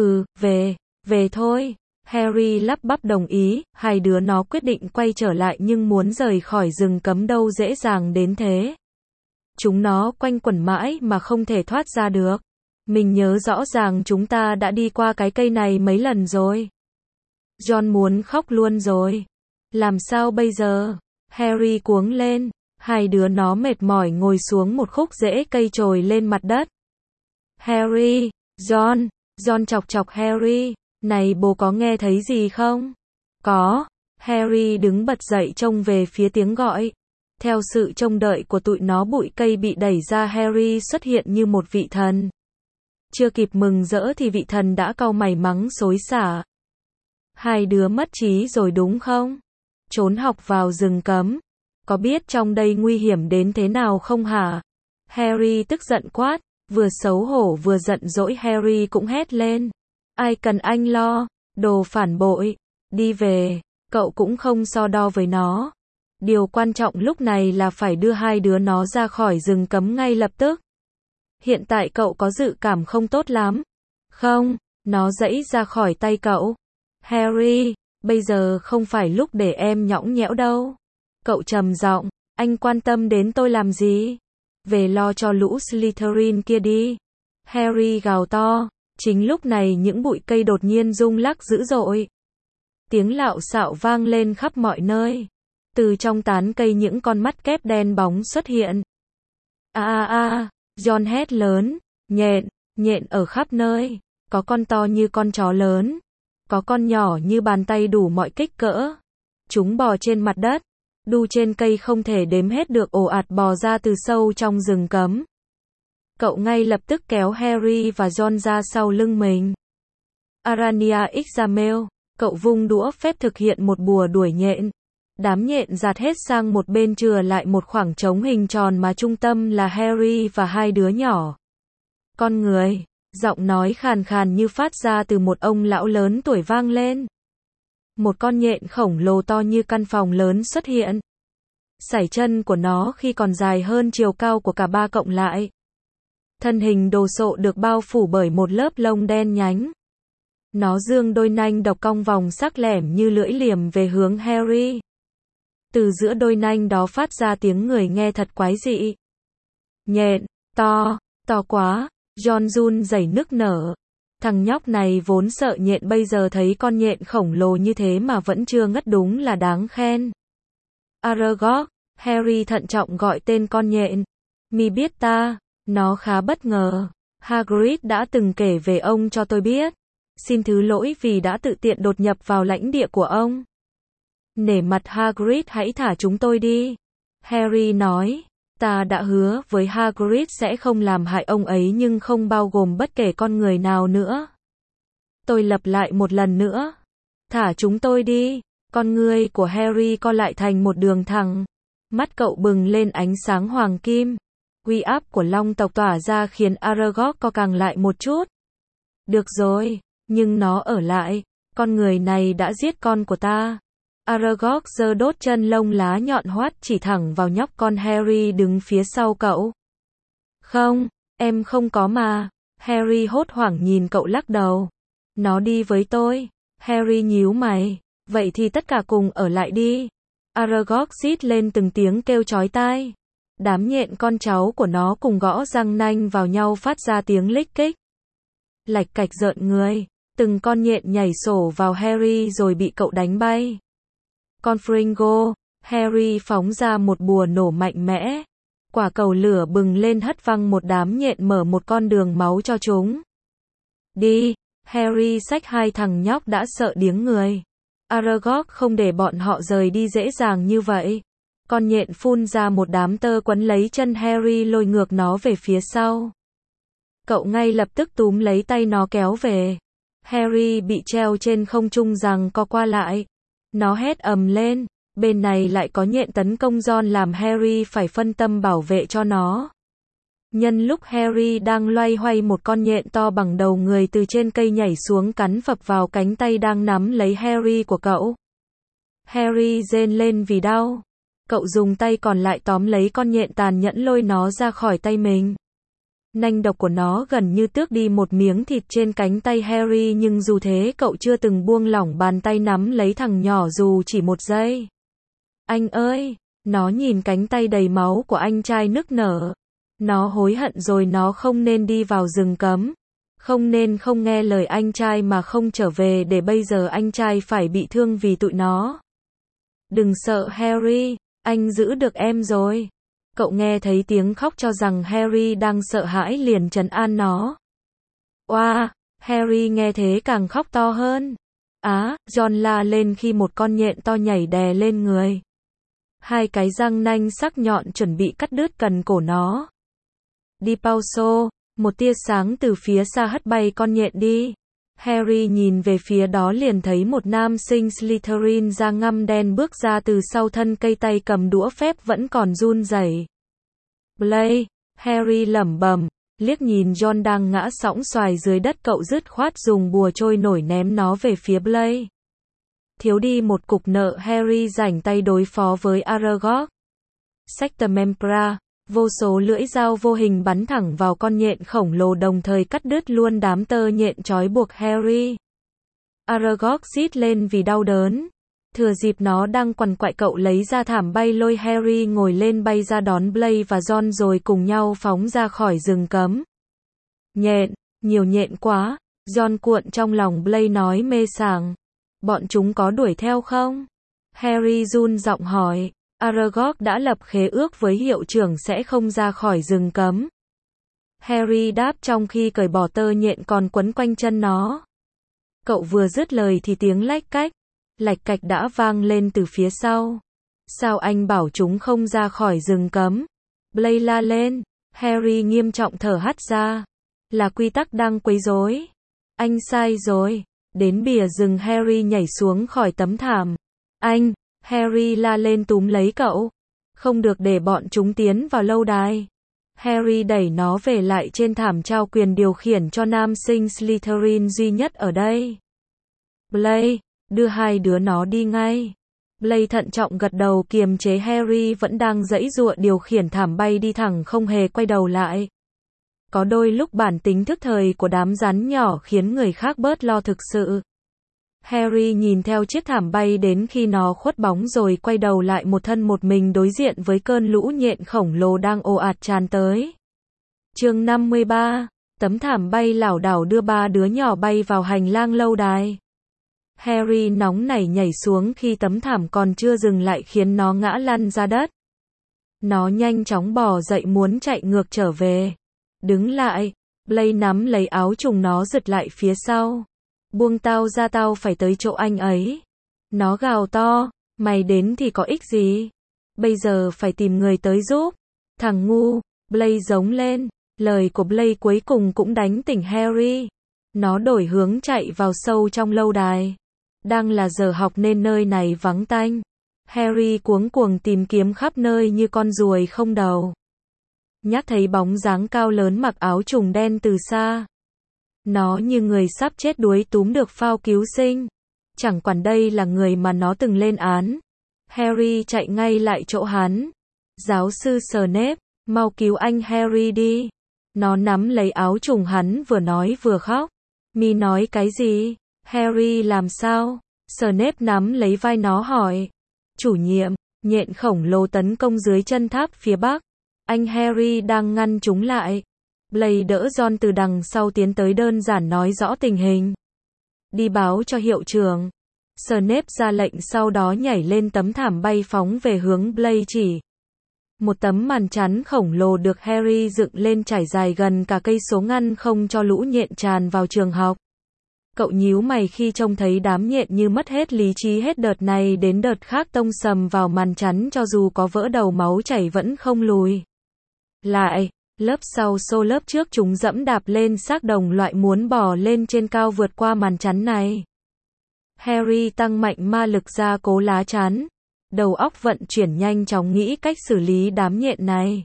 Về thôi. Harry lắp bắp đồng ý, hai đứa nó quyết định quay trở lại nhưng muốn rời khỏi rừng cấm đâu dễ dàng đến thế. Chúng nó quanh quẩn mãi mà không thể thoát ra được. Mình nhớ rõ ràng chúng ta đã đi qua cái cây này mấy lần rồi. Ron muốn khóc luôn rồi. Làm sao bây giờ? Harry cuống lên. Hai đứa nó mệt mỏi ngồi xuống một khúc rễ cây trồi lên mặt đất. Harry, Ron chọc chọc Harry. Này bố có nghe thấy gì không? Có. Harry đứng bật dậy trông về phía tiếng gọi. Theo sự trông đợi của tụi nó bụi cây bị đẩy ra, Harry xuất hiện như một vị thần. Chưa kịp mừng rỡ thì vị thần đã cau mày mắng xối xả. Hai đứa mất trí rồi đúng không? Trốn học vào rừng cấm. Có biết trong đây nguy hiểm đến thế nào không hả? Harry tức giận quát. Vừa xấu hổ vừa giận dỗi Harry cũng hét lên. Ai cần anh lo? Đồ phản bội. Đi về. Cậu cũng không so đo với nó. Điều quan trọng lúc này là phải đưa hai đứa nó ra khỏi rừng cấm ngay lập tức. Hiện tại cậu có dự cảm không tốt lắm. Không, nó giãy ra khỏi tay cậu. Harry, bây giờ không phải lúc để em nhõng nhẽo đâu. Cậu trầm giọng, anh quan tâm đến tôi làm gì? Về lo cho lũ Slytherin kia đi. Harry gào to. Chính lúc này những bụi cây đột nhiên rung lắc dữ dội. Tiếng lạo xạo vang lên khắp mọi nơi. Từ trong tán cây những con mắt kép đen bóng xuất hiện. Ron hét lớn. Nhện ở khắp nơi. Có con to như con chó lớn. Có con nhỏ như bàn tay đủ mọi kích cỡ. Chúng bò trên mặt đất. Đu trên cây không thể đếm hết được, ồ ạt bò ra từ sâu trong rừng cấm. Cậu ngay lập tức kéo Harry và Ron ra sau lưng mình. Arania Examel, cậu vung đũa phép thực hiện một bùa đuổi nhện. Đám nhện giạt hết sang một bên, chừa lại một khoảng trống hình tròn mà trung tâm là Harry và hai đứa nhỏ. Con người, giọng nói khàn khàn như phát ra từ một ông lão lớn tuổi vang lên. Một con nhện khổng lồ to như căn phòng lớn xuất hiện. Sải chân của nó khi còn dài hơn chiều cao của cả ba cộng lại. Thân hình đồ sộ được bao phủ bởi một lớp lông đen nhánh. Nó giương đôi nanh độc cong vòng sắc lẻm như lưỡi liềm về hướng Harry. Từ giữa đôi nanh đó phát ra tiếng người nghe thật quái dị. Nhện, to quá, John run rẩy nức nở. Thằng nhóc này vốn sợ nhện, bây giờ thấy con nhện khổng lồ như thế mà vẫn chưa ngất, đúng là đáng khen. Aragog, Harry thận trọng gọi tên con nhện. Mi biết ta, nó khá bất ngờ. Hagrid đã từng kể về ông cho tôi biết. Xin thứ lỗi vì đã tự tiện đột nhập vào lãnh địa của ông. Nể mặt Hagrid, hãy thả chúng tôi đi. Harry nói, ta đã hứa với Hagrid sẽ không làm hại ông ấy, nhưng không bao gồm bất kể con người nào nữa. Tôi lặp lại một lần nữa. Thả chúng tôi đi. Con ngươi của Harry co lại thành một đường thẳng. Mắt cậu bừng lên ánh sáng hoàng kim. Uy áp của long tộc tỏa ra khiến Aragog co càng lại một chút. Được rồi, nhưng nó ở lại. Con người này đã giết con của ta. Aragog giơ đốt chân lông lá nhọn hoắt chỉ thẳng vào nhóc con Harry đứng phía sau cậu. Không, em không có mà. Harry hốt hoảng nhìn cậu lắc đầu. Nó đi với tôi. Harry nhíu mày. Vậy thì tất cả cùng ở lại đi. Aragog rít lên từng tiếng kêu chói tai. Đám nhện con cháu của nó cùng gõ răng nanh vào nhau phát ra tiếng lích kích. Lạch cạch rợn người. Từng con nhện nhảy sổ vào Harry rồi bị cậu đánh bay. Con Fringo, Harry phóng ra một bùa nổ mạnh mẽ. Quả cầu lửa bừng lên hất văng một đám nhện, mở một con đường máu cho chúng. Đi, Harry xách hai thằng nhóc đã sợ điếng người. Aragog không để bọn họ rời đi dễ dàng như vậy. Con nhện phun ra một đám tơ quấn lấy chân Harry, lôi ngược nó về phía sau. Cậu ngay lập tức túm lấy tay nó kéo về. Harry bị treo trên không trung giằng co qua lại. Nó hét ầm lên. Bên này lại có nhện tấn công Ron làm Harry phải phân tâm bảo vệ cho nó. Nhân lúc Harry đang loay hoay, một con nhện to bằng đầu người từ trên cây nhảy xuống cắn phập vào cánh tay đang nắm lấy Harry của cậu. Harry rên lên vì đau. Cậu dùng tay còn lại tóm lấy con nhện, tàn nhẫn lôi nó ra khỏi tay mình. Nanh độc của nó gần như tước đi một miếng thịt trên cánh tay Harry, nhưng dù thế cậu chưa từng buông lỏng bàn tay nắm lấy thằng nhỏ dù chỉ một giây. Anh ơi! Nó nhìn cánh tay đầy máu của anh trai nức nở. Nó hối hận rồi, nó không nên đi vào rừng cấm. Không nên không nghe lời anh trai mà không trở về, để bây giờ anh trai phải bị thương vì tụi nó. Đừng sợ Harry, anh giữ được em rồi. Cậu nghe thấy tiếng khóc, cho rằng Harry đang sợ hãi liền trấn an nó. Oa, Harry nghe thế càng khóc to hơn. Á, Ron la lên khi một con nhện to nhảy đè lên người. Hai cái răng nanh sắc nhọn chuẩn bị cắt đứt cần cổ nó. Đi Pauso, một tia sáng từ phía xa hất bay con nhện đi. Harry nhìn về phía đó liền thấy một nam sinh Slytherin da ngăm đen bước ra từ sau thân cây, tay cầm đũa phép vẫn còn run rẩy. Blake, Harry lẩm bẩm, liếc nhìn Ron đang ngã sõng xoài dưới đất, cậu dứt khoát dùng bùa trôi nổi ném nó về phía Blake. Thiếu đi một cục nợ, Harry rảnh tay đối phó với Aragog. Sectemempra, vô số lưỡi dao vô hình bắn thẳng vào con nhện khổng lồ, đồng thời cắt đứt luôn đám tơ nhện trói buộc Harry. Aragog rít lên vì đau đớn. Thừa dịp nó đang quằn quại, cậu lấy ra thảm bay, lôi Harry ngồi lên, bay ra đón Blake và Ron rồi cùng nhau phóng ra khỏi rừng cấm. Nhện, nhiều nhện quá, Ron cuộn trong lòng Blake nói mê sảng. Bọn chúng có đuổi theo không? Harry run giọng hỏi. Aragog đã lập khế ước với hiệu trưởng sẽ không ra khỏi rừng cấm. Harry đáp trong khi cởi bỏ tơ nhện còn quấn quanh chân nó. Cậu vừa dứt lời thì tiếng lạch cạch đã vang lên từ phía sau. Sao anh bảo chúng không ra khỏi rừng cấm? Blake la lên. Harry nghiêm trọng thở hắt ra. Là quy tắc đang quấy rối. Anh sai rồi. Đến bìa rừng, Harry nhảy xuống khỏi tấm thảm. Anh! Harry la lên túm lấy cậu. Không được để bọn chúng tiến vào lâu đài. Harry đẩy nó về lại trên thảm, trao quyền điều khiển cho nam sinh Slytherin duy nhất ở đây. Blake, đưa hai đứa nó đi ngay. Blake thận trọng gật đầu, kiềm chế Harry vẫn đang giãy giụa, điều khiển thảm bay đi thẳng không hề quay đầu lại. Có đôi lúc bản tính thức thời của đám rắn nhỏ khiến người khác bớt lo thực sự. Harry nhìn theo chiếc thảm bay đến khi nó khuất bóng rồi quay đầu lại một thân một mình đối diện với cơn lũ nhện khổng lồ đang ồ ạt tràn tới. Chương 53, tấm thảm bay lảo đảo đưa ba đứa nhỏ bay vào hành lang lâu đài. Harry nóng nảy nhảy xuống khi tấm thảm còn chưa dừng lại khiến nó ngã lăn ra đất. Nó nhanh chóng bò dậy muốn chạy ngược trở về. Đứng lại, Blaine nắm lấy áo trùng nó giật lại phía sau. Buông tao ra, tao phải tới chỗ anh ấy. Nó gào to, mày đến thì có ích gì? Bây giờ phải tìm người tới giúp. Thằng ngu, Blaine giống lên. Lời của Blaine cuối cùng cũng đánh tỉnh Harry. Nó đổi hướng chạy vào sâu trong lâu đài. Đang là giờ học nên nơi này vắng tanh. Harry cuống cuồng tìm kiếm khắp nơi như con ruồi không đầu. Nhát thấy bóng dáng cao lớn mặc áo trùng đen từ xa. Nó như người sắp chết đuối túm được phao cứu sinh. Chẳng quản đây là người mà nó từng lên án. Harry chạy ngay lại chỗ hắn. Giáo sư Snape, mau cứu anh Harry đi. Nó nắm lấy áo trùng hắn vừa nói vừa khóc. Mi nói cái gì? Harry làm sao? Snape nắm lấy vai nó hỏi. Chủ nhiệm, nhện khổng lồ tấn công dưới chân tháp phía bắc. Anh Harry đang ngăn chúng lại. Blaine đỡ Ron từ đằng sau tiến tới đơn giản nói rõ tình hình. Đi báo cho hiệu trưởng. Snape ra lệnh sau đó nhảy lên tấm thảm bay phóng về hướng Blaine chỉ. Một tấm màn chắn khổng lồ được Harry dựng lên trải dài gần cả cây số ngăn không cho lũ nhện tràn vào trường học. Cậu nhíu mày khi trông thấy đám nhện như mất hết lý trí hết đợt này đến đợt khác tông sầm vào màn chắn cho dù có vỡ đầu máu chảy vẫn không lùi. Lại, lớp sau xô lớp trước chúng dẫm đạp lên xác đồng loại muốn bò lên trên cao vượt qua màn chắn này. Harry tăng mạnh ma lực ra cố lá chắn. Đầu óc vận chuyển nhanh chóng nghĩ cách xử lý đám nhện này.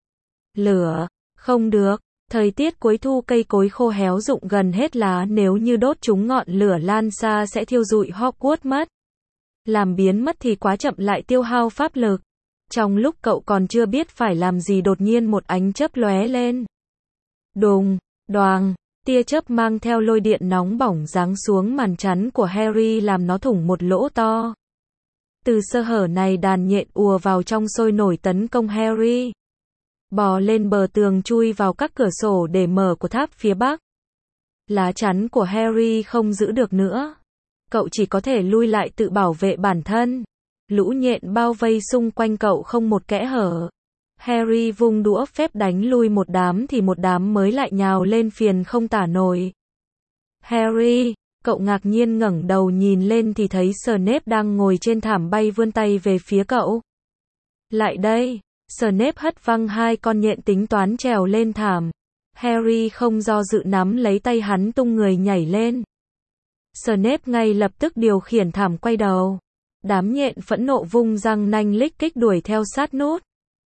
Lửa, không được. Thời tiết cuối thu cây cối khô héo rụng gần hết lá, nếu như đốt chúng ngọn lửa lan xa sẽ thiêu rụi Hogwarts mất. Làm biến mất thì quá chậm lại tiêu hao pháp lực. Trong lúc cậu còn chưa biết phải làm gì đột nhiên một ánh chớp lóe lên. Đùng, đoàng, tia chớp mang theo lôi điện nóng bỏng giáng xuống màn chắn của Harry làm nó thủng một lỗ to. Từ sơ hở này đàn nhện ùa vào trong sôi nổi tấn công Harry. Bò lên bờ tường chui vào các cửa sổ để mở của tháp phía bắc. Lá chắn của Harry không giữ được nữa. Cậu chỉ có thể lui lại tự bảo vệ bản thân. Lũ nhện bao vây xung quanh cậu không một kẽ hở. Harry vung đũa phép đánh lui một đám thì một đám mới lại nhào lên phiền không tả nổi. Harry, cậu ngạc nhiên ngẩng đầu nhìn lên thì thấy Snape đang ngồi trên thảm bay vươn tay về phía cậu. Lại đây. Snape hất văng hai con nhện tính toán trèo lên thảm. Harry không do dự nắm lấy tay hắn tung người nhảy lên. Snape ngay lập tức điều khiển thảm quay đầu. Đám nhện phẫn nộ vung răng nanh lích kích đuổi theo sát nút.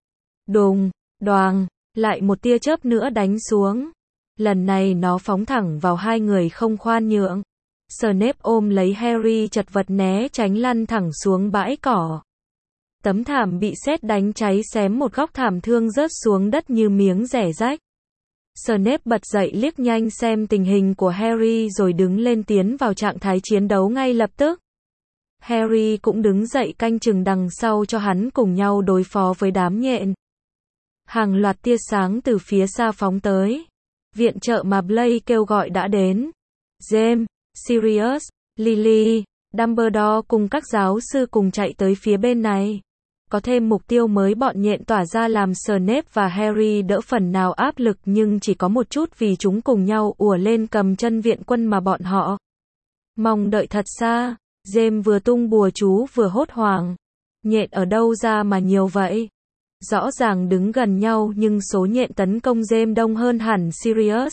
Đùng, đoàng, lại một tia chớp nữa đánh xuống. Lần này nó phóng thẳng vào hai người không khoan nhượng. Snape ôm lấy Harry chật vật né tránh lăn thẳng xuống bãi cỏ. Tấm thảm bị sét đánh cháy xém một góc thảm thương rớt xuống đất như miếng rẻ rách. Snape bật dậy liếc nhanh xem tình hình của Harry rồi đứng lên tiến vào trạng thái chiến đấu ngay lập tức. Harry cũng đứng dậy canh chừng đằng sau cho hắn cùng nhau đối phó với đám nhện. Hàng loạt tia sáng từ phía xa phóng tới. Viện trợ mà Blaine kêu gọi đã đến. James, Sirius, Lily, Dumbledore cùng các giáo sư cùng chạy tới phía bên này. Có thêm mục tiêu mới bọn nhện tỏa ra làm Snape và Harry đỡ phần nào áp lực nhưng chỉ có một chút vì chúng cùng nhau ùa lên cầm chân viện quân mà bọn họ mong đợi thật xa. James vừa tung bùa chú vừa hốt hoảng. Nhện ở đâu ra mà nhiều vậy? Rõ ràng đứng gần nhau nhưng số nhện tấn công James đông hơn hẳn Sirius.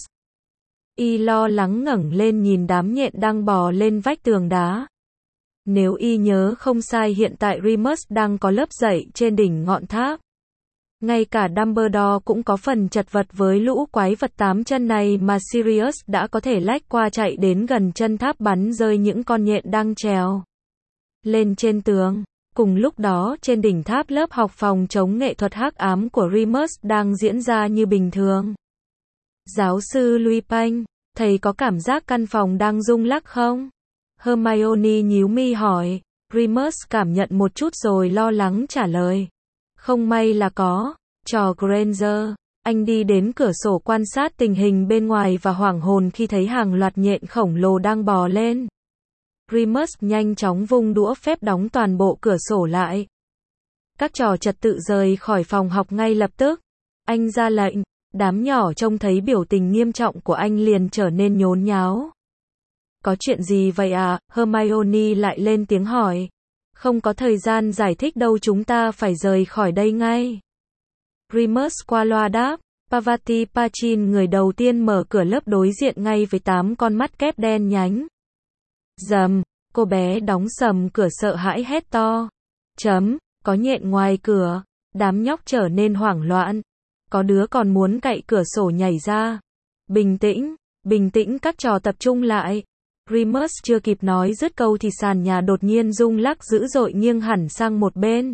Y lo lắng ngẩng lên nhìn đám nhện đang bò lên vách tường đá. Nếu y nhớ không sai hiện tại Remus đang có lớp dạy trên đỉnh ngọn tháp. Ngay cả Dumbledore cũng có phần chật vật với lũ quái vật 8 chân này mà Sirius đã có thể lách qua chạy đến gần chân tháp bắn rơi những con nhện đang trèo lên trên tường. Cùng lúc đó trên đỉnh tháp lớp học phòng chống nghệ thuật hắc ám của Remus đang diễn ra như bình thường. Giáo sư Lupin, thầy có cảm giác căn phòng đang rung lắc không? Hermione nhíu mi hỏi. Remus cảm nhận một chút rồi lo lắng trả lời. Không may là có. Trò Granger, anh đi đến cửa sổ quan sát tình hình bên ngoài và hoảng hồn khi thấy hàng loạt nhện khổng lồ đang bò lên. Remus nhanh chóng vung đũa phép đóng toàn bộ cửa sổ lại. Các trò trật tự rời khỏi phòng học ngay lập tức. Anh ra lệnh, đám nhỏ trông thấy biểu tình nghiêm trọng của anh liền trở nên nhốn nháo. Có chuyện gì vậy à? Hermione lại lên tiếng hỏi. Không có thời gian giải thích đâu, chúng ta phải rời khỏi đây ngay. Remus qua loa đáp. Parvati Pachin người đầu tiên mở cửa lớp đối diện ngay với 8 con mắt kép đen nhánh. Rầm, cô bé đóng sầm cửa sợ hãi hét to. Có nhện ngoài cửa. Đám nhóc trở nên hoảng loạn. Có đứa còn muốn cậy cửa sổ nhảy ra. Bình tĩnh các trò tập trung lại. Remus chưa kịp nói dứt câu thì sàn nhà đột nhiên rung lắc dữ dội nghiêng hẳn sang một bên.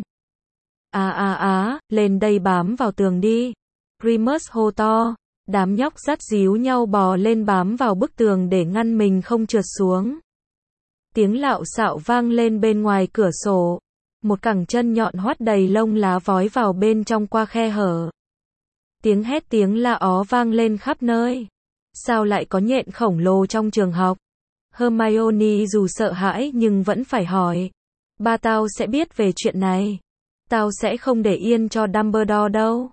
Lên đây bám vào tường đi. Remus hô to. Đám nhóc dắt díu nhau bò lên bám vào bức tường để ngăn mình không trượt xuống. Tiếng lạo xạo vang lên bên ngoài cửa sổ. Một cẳng chân nhọn hoắt đầy lông lá vói vào bên trong qua khe hở. Tiếng hét tiếng la ó vang lên khắp nơi. Sao lại có nhện khổng lồ trong trường học? Hermione dù sợ hãi nhưng vẫn phải hỏi. Ba tao sẽ biết về chuyện này. Tao sẽ không để yên cho Dumbledore đâu.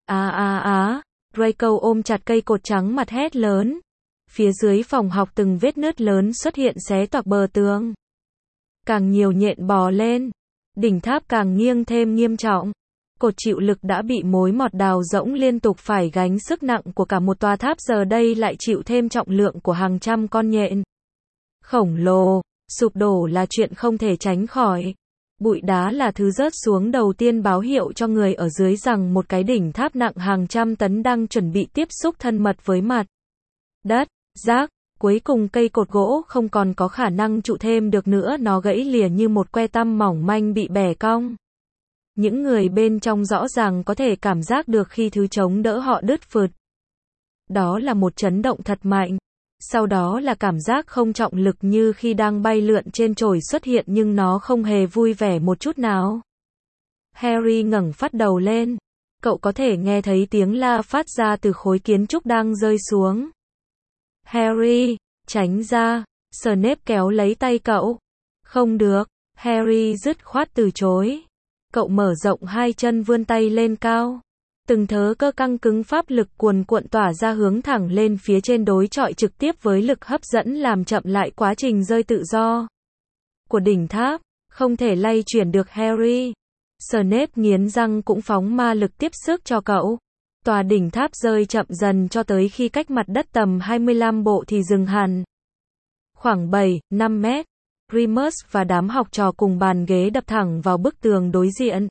Draco ôm chặt cây cột trắng mặt hét lớn. Phía dưới phòng học từng vết nứt lớn xuất hiện xé toạc bờ tường. Càng nhiều nhện bò lên. Đỉnh tháp càng nghiêng thêm nghiêm trọng. Cột chịu lực đã bị mối mọt đào rỗng liên tục phải gánh sức nặng của cả một tòa tháp giờ đây lại chịu thêm trọng lượng của hàng trăm con nhện khổng lồ. Sụp đổ là chuyện không thể tránh khỏi. Bụi đá là thứ rớt xuống đầu tiên báo hiệu cho người ở dưới rằng một cái đỉnh tháp nặng hàng trăm tấn đang chuẩn bị tiếp xúc thân mật với mặt đất. Rác. Cuối cùng cây cột gỗ không còn có khả năng trụ thêm được nữa, nó gãy lìa như một que tăm mỏng manh bị bẻ cong. Những người bên trong rõ ràng có thể cảm giác được khi thứ chống đỡ họ đứt phượt. Đó là một chấn động thật mạnh. Sau đó là cảm giác không trọng lực như khi đang bay lượn trên chổi xuất hiện nhưng nó không hề vui vẻ một chút nào. Harry ngẩng phát đầu lên. Cậu có thể nghe thấy tiếng la phát ra từ khối kiến trúc đang rơi xuống. Harry, tránh ra. Snape kéo lấy tay cậu. Không được. Harry dứt khoát từ chối. Cậu mở rộng hai chân vươn tay lên cao. Từng thớ cơ căng cứng pháp lực cuồn cuộn tỏa ra hướng thẳng lên phía trên đối chọi trực tiếp với lực hấp dẫn làm chậm lại quá trình rơi tự do của đỉnh tháp. Không thể lay chuyển được Harry. Snape nghiến răng cũng phóng ma lực tiếp sức cho cậu. Tòa đỉnh tháp rơi chậm dần cho tới khi cách mặt đất tầm 25 bộ thì dừng hẳn. Khoảng 7-5 mét. Remus và đám học trò cùng bàn ghế đập thẳng vào bức tường đối diện.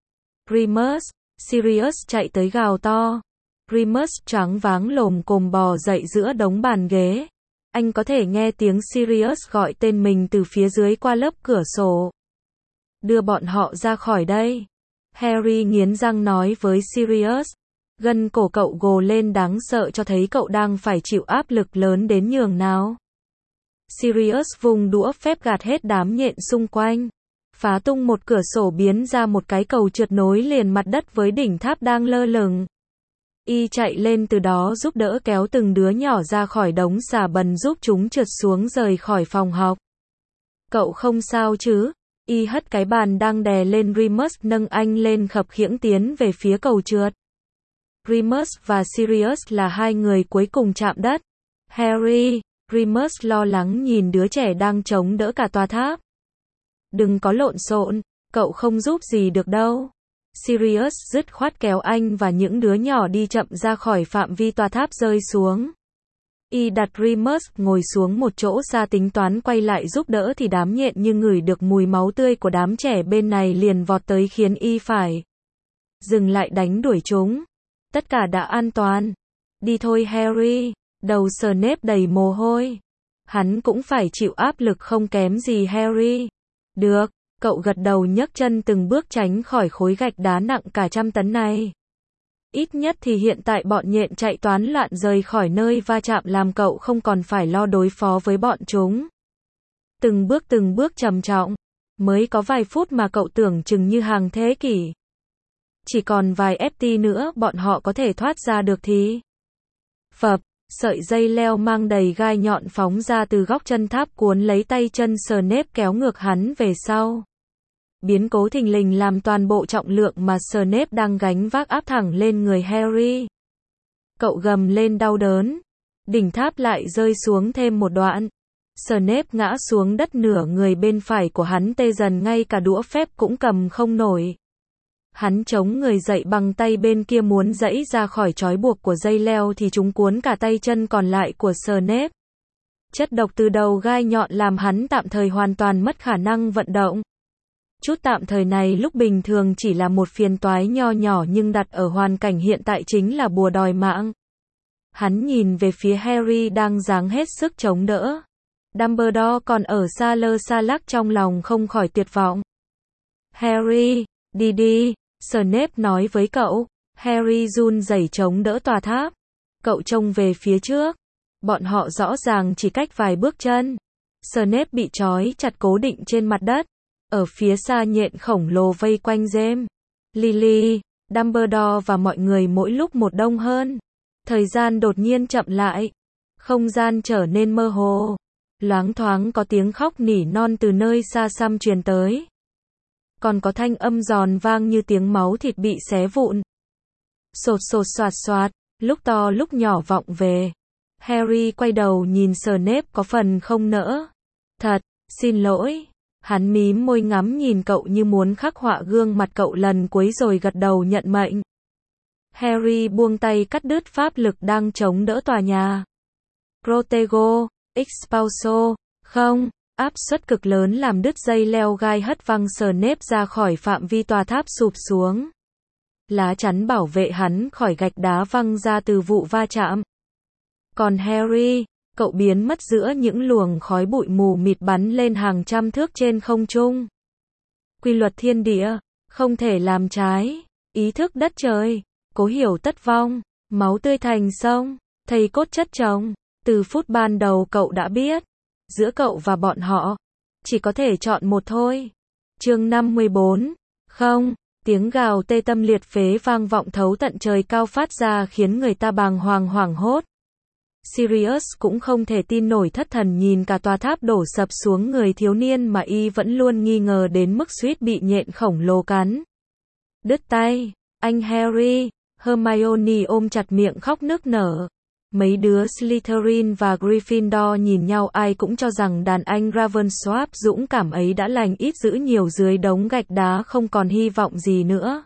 Remus, Sirius chạy tới gào to. Remus choáng váng lồm cồm bò dậy giữa đống bàn ghế. Anh có thể nghe tiếng Sirius gọi tên mình từ phía dưới qua lớp cửa sổ. Đưa bọn họ ra khỏi đây. Harry nghiến răng nói với Sirius. Gân cổ cậu gồ lên đáng sợ cho thấy cậu đang phải chịu áp lực lớn đến nhường nào. Sirius vùng đũa phép gạt hết đám nhện xung quanh. Phá tung một cửa sổ biến ra một cái cầu trượt nối liền mặt đất với đỉnh tháp đang lơ lửng. Y chạy lên từ đó giúp đỡ kéo từng đứa nhỏ ra khỏi đống xà bần giúp chúng trượt xuống rời khỏi phòng học. Cậu không sao chứ? Y hất cái bàn đang đè lên Remus nâng anh lên khập khiễng tiến về phía cầu trượt. Remus và Sirius là hai người cuối cùng chạm đất. Harry, Remus lo lắng nhìn đứa trẻ đang chống đỡ cả tòa tháp. Đừng có lộn xộn, cậu không giúp gì được đâu. Sirius dứt khoát kéo anh và những đứa nhỏ đi chậm ra khỏi phạm vi tòa tháp rơi xuống. Y đặt Remus ngồi xuống một chỗ xa tính toán quay lại giúp đỡ thì đám nhện như ngửi được mùi máu tươi của đám trẻ bên này liền vọt tới khiến Y phải dừng lại đánh đuổi chúng. Tất cả đã an toàn. Đi thôi Harry. Đầu Snape đầy mồ hôi. Hắn cũng phải chịu áp lực không kém gì Harry. Được, cậu gật đầu nhấc chân từng bước tránh khỏi khối gạch đá nặng cả trăm tấn này. Ít nhất thì hiện tại bọn nhện chạy toán loạn rời khỏi nơi va chạm làm cậu không còn phải lo đối phó với bọn chúng. Từng bước trầm trọng. Mới có vài phút mà cậu tưởng chừng như hàng thế kỷ. Chỉ còn vài FT nữa bọn họ có thể thoát ra được thì. Phập, sợi dây leo mang đầy gai nhọn phóng ra từ góc chân tháp cuốn lấy tay chân Snape kéo ngược hắn về sau. Biến cố thình lình làm toàn bộ trọng lượng mà Snape đang gánh vác áp thẳng lên người Harry. Cậu gầm lên đau đớn. Đỉnh tháp lại rơi xuống thêm một đoạn. Snape ngã xuống đất, nửa người bên phải của hắn tê dần, ngay cả đũa phép cũng cầm không nổi. Hắn chống người dậy bằng tay bên kia muốn giãy ra khỏi trói buộc của dây leo thì chúng cuốn cả tay chân còn lại của Snape. Chất độc từ đầu gai nhọn làm hắn tạm thời hoàn toàn mất khả năng vận động. Chút tạm thời này lúc bình thường chỉ là một phiền toái nho nhỏ nhưng đặt ở hoàn cảnh hiện tại chính là bùa đòi mạng. Hắn nhìn về phía Harry đang giáng hết sức chống đỡ. Dumbledore còn ở xa lơ xa lắc trong lòng không khỏi tuyệt vọng. Harry, đi đi, Snape nói với cậu. Harry run rẩy chống đỡ tòa tháp. Cậu trông về phía trước. Bọn họ rõ ràng chỉ cách vài bước chân. Snape bị trói chặt cố định trên mặt đất. Ở phía xa nhện khổng lồ vây quanh James, Lily, Dumbledore và mọi người mỗi lúc một đông hơn. Thời gian đột nhiên chậm lại. Không gian trở nên mơ hồ. Loáng thoáng có tiếng khóc nỉ non từ nơi xa xăm truyền tới. Còn có thanh âm giòn vang như tiếng máu thịt bị xé vụn. Sột sột soạt soạt, lúc to lúc nhỏ vọng về. Harry quay đầu nhìn Snape có phần không nỡ. Thật, xin lỗi. Hắn mím môi ngắm nhìn cậu như muốn khắc họa gương mặt cậu lần cuối rồi gật đầu nhận mệnh. Harry buông tay cắt đứt pháp lực đang chống đỡ tòa nhà. Protego, Expulso, không, áp suất cực lớn làm đứt dây leo gai hất văng Snape ra khỏi phạm vi tòa tháp sụp xuống. Lá chắn bảo vệ hắn khỏi gạch đá văng ra từ vụ va chạm. Còn Harry, cậu biến mất giữa những luồng khói bụi mù mịt bắn lên hàng trăm thước trên không trung. Quy luật thiên địa, không thể làm trái, ý thức đất trời, cố hiểu tất vong, máu tươi thành sông, thây cốt chất chồng. Từ phút ban đầu cậu đã biết, giữa cậu và bọn họ, chỉ có thể chọn một thôi. Chương 54, không, tiếng gào tê tâm liệt phế vang vọng thấu tận trời cao phát ra khiến người ta bàng hoàng hoảng hốt. Sirius cũng không thể tin nổi thất thần nhìn cả tòa tháp đổ sập xuống người thiếu niên mà y vẫn luôn nghi ngờ đến mức suýt bị nhện khổng lồ cắn. Đứt tay, anh Harry, Hermione ôm chặt miệng khóc nức nở. Mấy đứa Slytherin và Gryffindor nhìn nhau, ai cũng cho rằng đàn anh Ravensworth dũng cảm ấy đã lành ít dữ nhiều dưới đống gạch đá, không còn hy vọng gì nữa.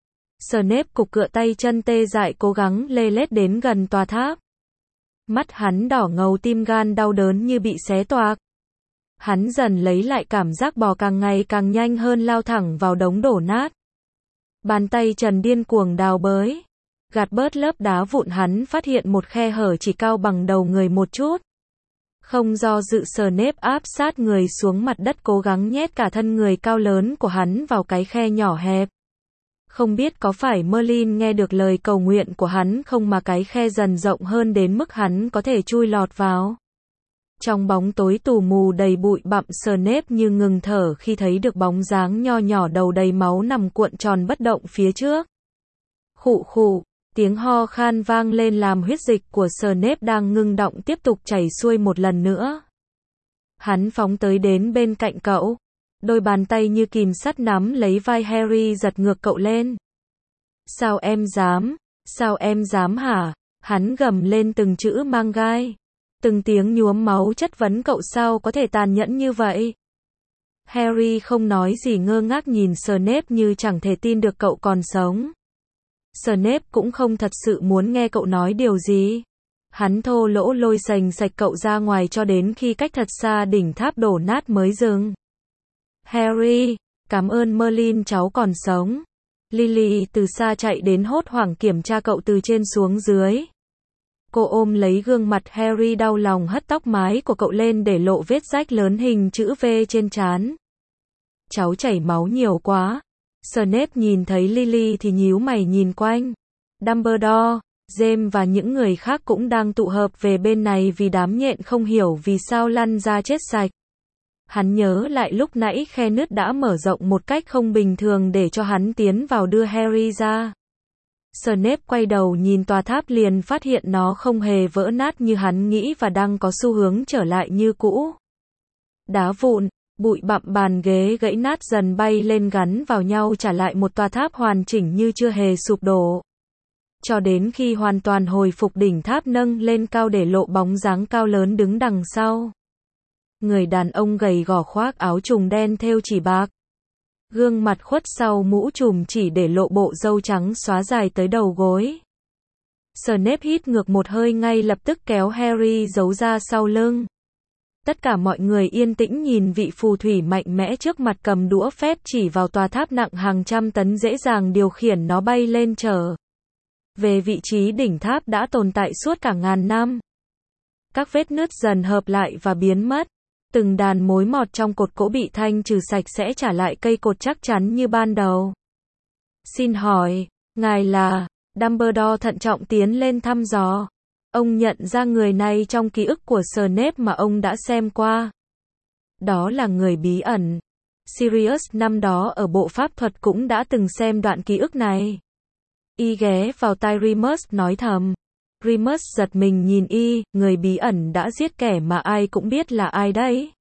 Snape cục cựa tay chân tê dại cố gắng lê lết đến gần tòa tháp. Mắt hắn đỏ ngầu, tim gan đau đớn như bị xé toạc. Hắn dần lấy lại cảm giác, bò càng ngày càng nhanh hơn, lao thẳng vào đống đổ nát. Bàn tay trần điên cuồng đào bới. Gạt bớt lớp đá vụn, hắn phát hiện một khe hở chỉ cao bằng đầu người một chút. Không do dự, Snape áp sát người xuống mặt đất, cố gắng nhét cả thân người cao lớn của hắn vào cái khe nhỏ hẹp. Không biết có phải Merlin nghe được lời cầu nguyện của hắn không mà cái khe dần rộng hơn đến mức hắn có thể chui lọt vào. Trong bóng tối tù mù đầy bụi bặm, Snape như ngừng thở khi thấy được bóng dáng nho nhỏ đầu đầy máu nằm cuộn tròn bất động phía trước. Khụ khụ, tiếng ho khan vang lên làm huyết dịch của Snape đang ngưng đọng tiếp tục chảy xuôi một lần nữa. Hắn phóng tới đến bên cạnh cậu. Đôi bàn tay như kìm sắt nắm lấy vai Harry, giật ngược cậu lên. Sao em dám hả? Hắn gầm lên từng chữ mang gai. Từng tiếng nhuốm máu chất vấn cậu sao có thể tàn nhẫn như vậy. Harry không nói gì, ngơ ngác nhìn Snape như chẳng thể tin được cậu còn sống. Snape cũng không thật sự muốn nghe cậu nói điều gì. Hắn thô lỗ lôi sành sạch cậu ra ngoài cho đến khi cách thật xa đỉnh tháp đổ nát mới dừng. Harry, cảm ơn Merlin, cháu còn sống. Lily từ xa chạy đến hốt hoảng kiểm tra cậu từ trên xuống dưới. Cô ôm lấy gương mặt Harry đau lòng, hất tóc mái của cậu lên để lộ vết rách lớn hình chữ V trên trán. Cháu chảy máu nhiều quá. Snape nhìn thấy Lily thì nhíu mày nhìn quanh. Dumbledore, James và những người khác cũng đang tụ hợp về bên này vì đám nhện không hiểu vì sao lăn ra chết sạch. Hắn nhớ lại lúc nãy khe nứt đã mở rộng một cách không bình thường để cho hắn tiến vào đưa Harry ra. Snape quay đầu nhìn tòa tháp liền phát hiện nó không hề vỡ nát như hắn nghĩ và đang có xu hướng trở lại như cũ. Đá vụn, bụi bặm bàn ghế gãy nát dần bay lên gắn vào nhau trả lại một tòa tháp hoàn chỉnh như chưa hề sụp đổ. Cho đến khi hoàn toàn hồi phục đỉnh tháp nâng lên cao để lộ bóng dáng cao lớn đứng đằng sau. Người đàn ông gầy gò khoác áo trùng đen thêu chỉ bạc. Gương mặt khuất sau mũ trùm chỉ để lộ bộ râu trắng xóa dài tới đầu gối. Snape hít ngược một hơi ngay lập tức kéo Harry giấu ra sau lưng. Tất cả mọi người yên tĩnh nhìn vị phù thủy mạnh mẽ trước mặt cầm đũa phép chỉ vào tòa tháp nặng hàng trăm tấn dễ dàng điều khiển nó bay lên trở về vị trí đỉnh tháp đã tồn tại suốt cả ngàn năm. Các vết nứt dần hợp lại và biến mất. Từng đàn mối mọt trong cột gỗ bị thanh trừ sạch sẽ trả lại cây cột chắc chắn như ban đầu. Xin hỏi, ngài là? Dumbledore thận trọng tiến lên thăm dò. Ông nhận ra người này trong ký ức của Snape mà ông đã xem qua. Đó là người bí ẩn. Sirius năm đó ở bộ pháp thuật cũng đã từng xem đoạn ký ức này. Y ghé vào tai Remus nói thầm. Remus giật mình nhìn y, người bí ẩn đã giết kẻ mà ai cũng biết là ai đấy.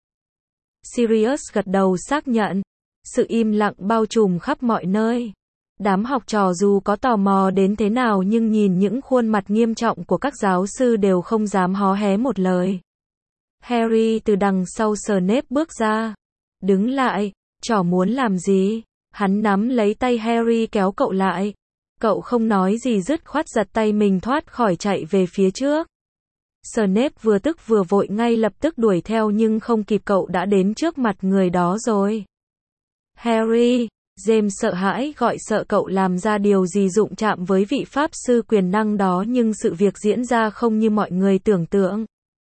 Sirius gật đầu xác nhận. Sự im lặng bao trùm khắp mọi nơi. Đám học trò dù có tò mò đến thế nào nhưng nhìn những khuôn mặt nghiêm trọng của các giáo sư đều không dám hó hé một lời. Harry từ đằng sau Snape bước ra. Đứng lại, trò muốn làm gì? Hắn nắm lấy tay Harry kéo cậu lại. Cậu không nói gì dứt khoát giật tay mình thoát khỏi chạy về phía trước. Snape vừa tức vừa vội ngay lập tức đuổi theo nhưng không kịp cậu đã đến trước mặt người đó rồi. Harry, James sợ hãi gọi sợ cậu làm ra điều gì đụng chạm với vị pháp sư quyền năng đó nhưng sự việc diễn ra không như mọi người tưởng tượng.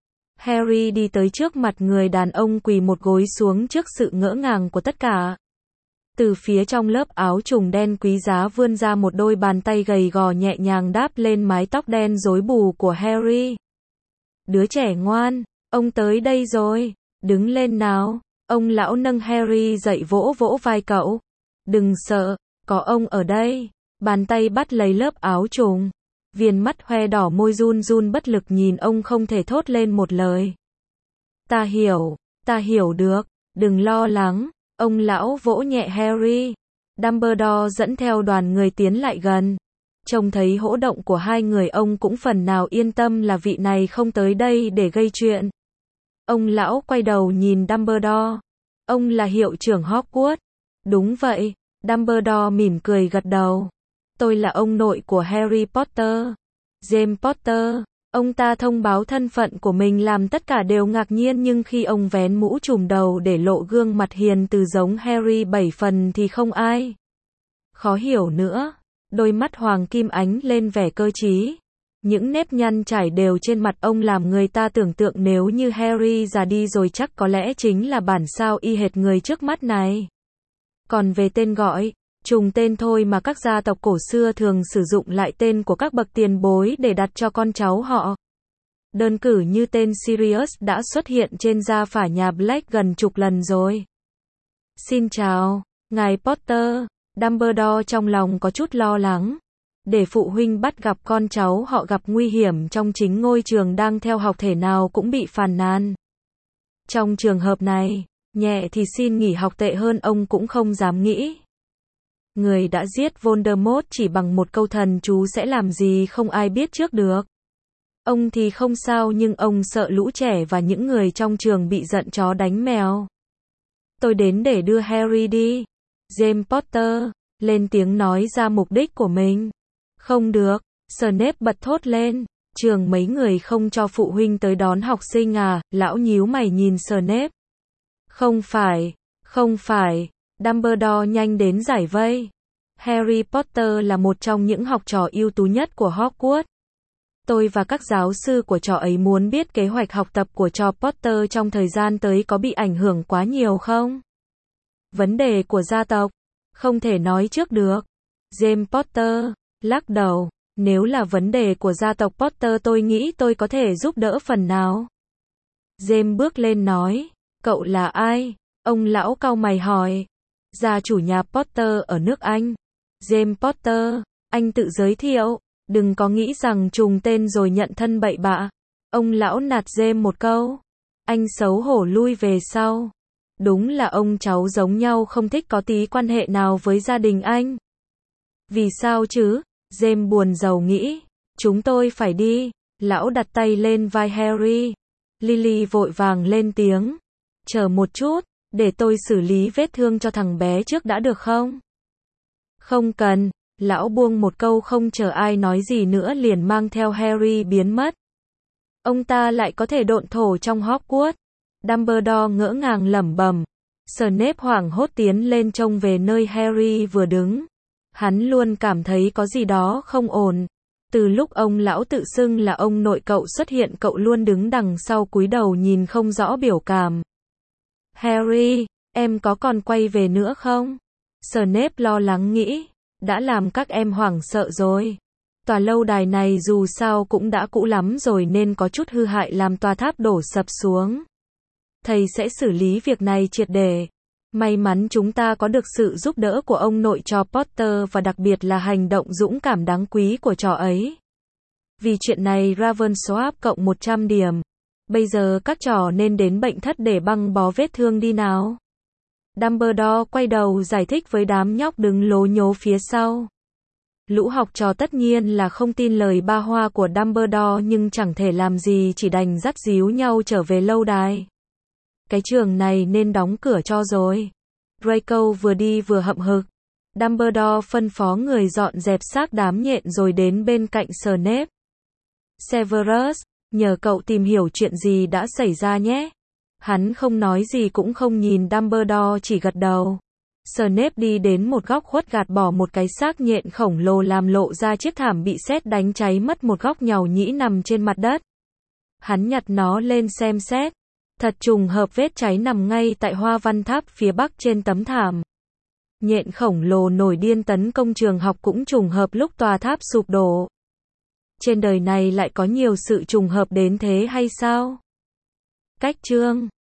Harry đi tới trước mặt người đàn ông quỳ một gối xuống trước sự ngỡ ngàng của tất cả. Từ phía trong lớp áo trùng đen quý giá vươn ra một đôi bàn tay gầy gò nhẹ nhàng đáp lên mái tóc đen rối bù của Harry. Đứa trẻ ngoan, ông tới đây rồi, đứng lên nào. Ông lão nâng Harry dậy vỗ vỗ vai cậu. Đừng sợ, có ông ở đây. Bàn tay bắt lấy lớp áo trùng. Viền mắt hoe đỏ môi run run bất lực nhìn ông không thể thốt lên một lời. Ta hiểu được, đừng lo lắng. Ông lão vỗ nhẹ Harry. Dumbledore dẫn theo đoàn người tiến lại gần. Trông thấy hỗ động của hai người ông cũng phần nào yên tâm là vị này không tới đây để gây chuyện. Ông lão quay đầu nhìn Dumbledore. Ông là hiệu trưởng Hogwarts. Đúng vậy, Dumbledore mỉm cười gật đầu. Tôi là ông nội của Harry Potter. James Potter. Ông ta thông báo thân phận của mình làm tất cả đều ngạc nhiên nhưng khi ông vén mũ trùm đầu để lộ gương mặt hiền từ giống Harry 7 phần thì không ai khó hiểu nữa. Đôi mắt hoàng kim ánh lên vẻ cơ trí. Những nếp nhăn trải đều trên mặt ông làm người ta tưởng tượng nếu như Harry già đi rồi chắc có lẽ chính là bản sao y hệt người trước mắt này. Còn về tên gọi, trùng tên thôi mà các gia tộc cổ xưa thường sử dụng lại tên của các bậc tiền bối để đặt cho con cháu họ. Đơn cử như tên Sirius đã xuất hiện trên gia phả nhà Black gần chục lần rồi. Xin chào, ngài Potter. Dumbledore trong lòng có chút lo lắng. Để phụ huynh bắt gặp con cháu họ gặp nguy hiểm trong chính ngôi trường đang theo học thể nào cũng bị phàn nàn. Trong trường hợp này, nhẹ thì xin nghỉ học tệ hơn ông cũng không dám nghĩ. Người đã giết Voldemort chỉ bằng một câu thần chú sẽ làm gì không ai biết trước được. Ông thì không sao nhưng ông sợ lũ trẻ và những người trong trường bị giận chó đánh mèo. Tôi đến để đưa Harry đi. James Potter lên tiếng nói ra mục đích của mình. Không được, Snape bật thốt lên. Trường mấy người không cho phụ huynh tới đón học sinh à? Lão nhíu mày nhìn Snape. Không phải. Dumbledore nhanh đến giải vây. Harry Potter là một trong những học trò ưu tú nhất của Hogwarts. Tôi và các giáo sư của trò ấy muốn biết kế hoạch học tập của trò Potter trong thời gian tới có bị ảnh hưởng quá nhiều không? Vấn đề của gia tộc, không thể nói trước được. James Potter lắc đầu, Nếu là vấn đề của gia tộc Potter tôi nghĩ tôi có thể giúp đỡ phần nào. James bước lên nói. Cậu là ai? Ông lão cau mày hỏi. Gia chủ nhà Potter ở nước Anh. James Potter. Anh tự giới thiệu. Đừng có nghĩ rằng trùng tên rồi nhận thân bậy bạ. Ông lão nạt James một câu. Anh xấu hổ lui về sau. Đúng là ông cháu giống nhau không thích có tí quan hệ nào với gia đình anh. Vì sao chứ? James buồn rầu nghĩ. Chúng tôi phải đi. Lão đặt tay lên vai Harry. Lily vội vàng lên tiếng. Chờ một chút, để tôi xử lý vết thương cho thằng bé trước đã được không? Không cần. Lão buông một câu không chờ ai nói gì nữa liền mang theo Harry biến mất. Ông ta lại có thể độn thổ trong Hogwarts. Dumbledore ngỡ ngàng lẩm bẩm. Snape hoảng hốt tiến lên trông về nơi Harry vừa đứng. Hắn luôn cảm thấy có gì đó không ổn. Từ lúc ông lão tự xưng là ông nội cậu xuất hiện cậu luôn đứng đằng sau cúi đầu nhìn không rõ biểu cảm. Harry, em có còn quay về nữa không? Snape lo lắng nghĩ. Đã làm các em hoảng sợ rồi. Tòa lâu đài này dù sao cũng đã cũ lắm rồi nên có chút hư hại làm tòa tháp đổ sập xuống. Thầy sẽ xử lý việc này triệt để. May mắn chúng ta có được sự giúp đỡ của ông nội trò Potter và đặc biệt là hành động dũng cảm đáng quý của trò ấy. Vì chuyện này Ravensworth cộng 100 điểm. Bây giờ các trò nên đến bệnh thất để băng bó vết thương đi nào. Dumbledore quay đầu giải thích với đám nhóc đứng lố nhố phía sau. Lũ học trò tất nhiên là không tin lời ba hoa của Dumbledore nhưng chẳng thể làm gì chỉ đành dắt díu nhau trở về lâu đài. Cái trường này nên đóng cửa cho rồi. Draco vừa đi vừa hậm hực. Dumbledore phân phó người dọn dẹp xác đám nhện rồi đến bên cạnh Snape. Severus, nhờ cậu tìm hiểu chuyện gì đã xảy ra nhé. Hắn không nói gì cũng không nhìn Dumbledore chỉ gật đầu. Snape đi đến một góc khuất gạt bỏ một cái xác nhện khổng lồ làm lộ ra chiếc thảm bị sét đánh cháy mất một góc nhàu nhĩ nằm trên mặt đất. Hắn nhặt nó lên xem xét. Thật trùng hợp vết cháy nằm ngay tại hoa văn tháp phía bắc trên tấm thảm. Nhện khổng lồ nổi điên tấn công trường học cũng trùng hợp lúc tòa tháp sụp đổ. Trên đời này lại có nhiều sự trùng hợp đến thế hay sao? Cách chương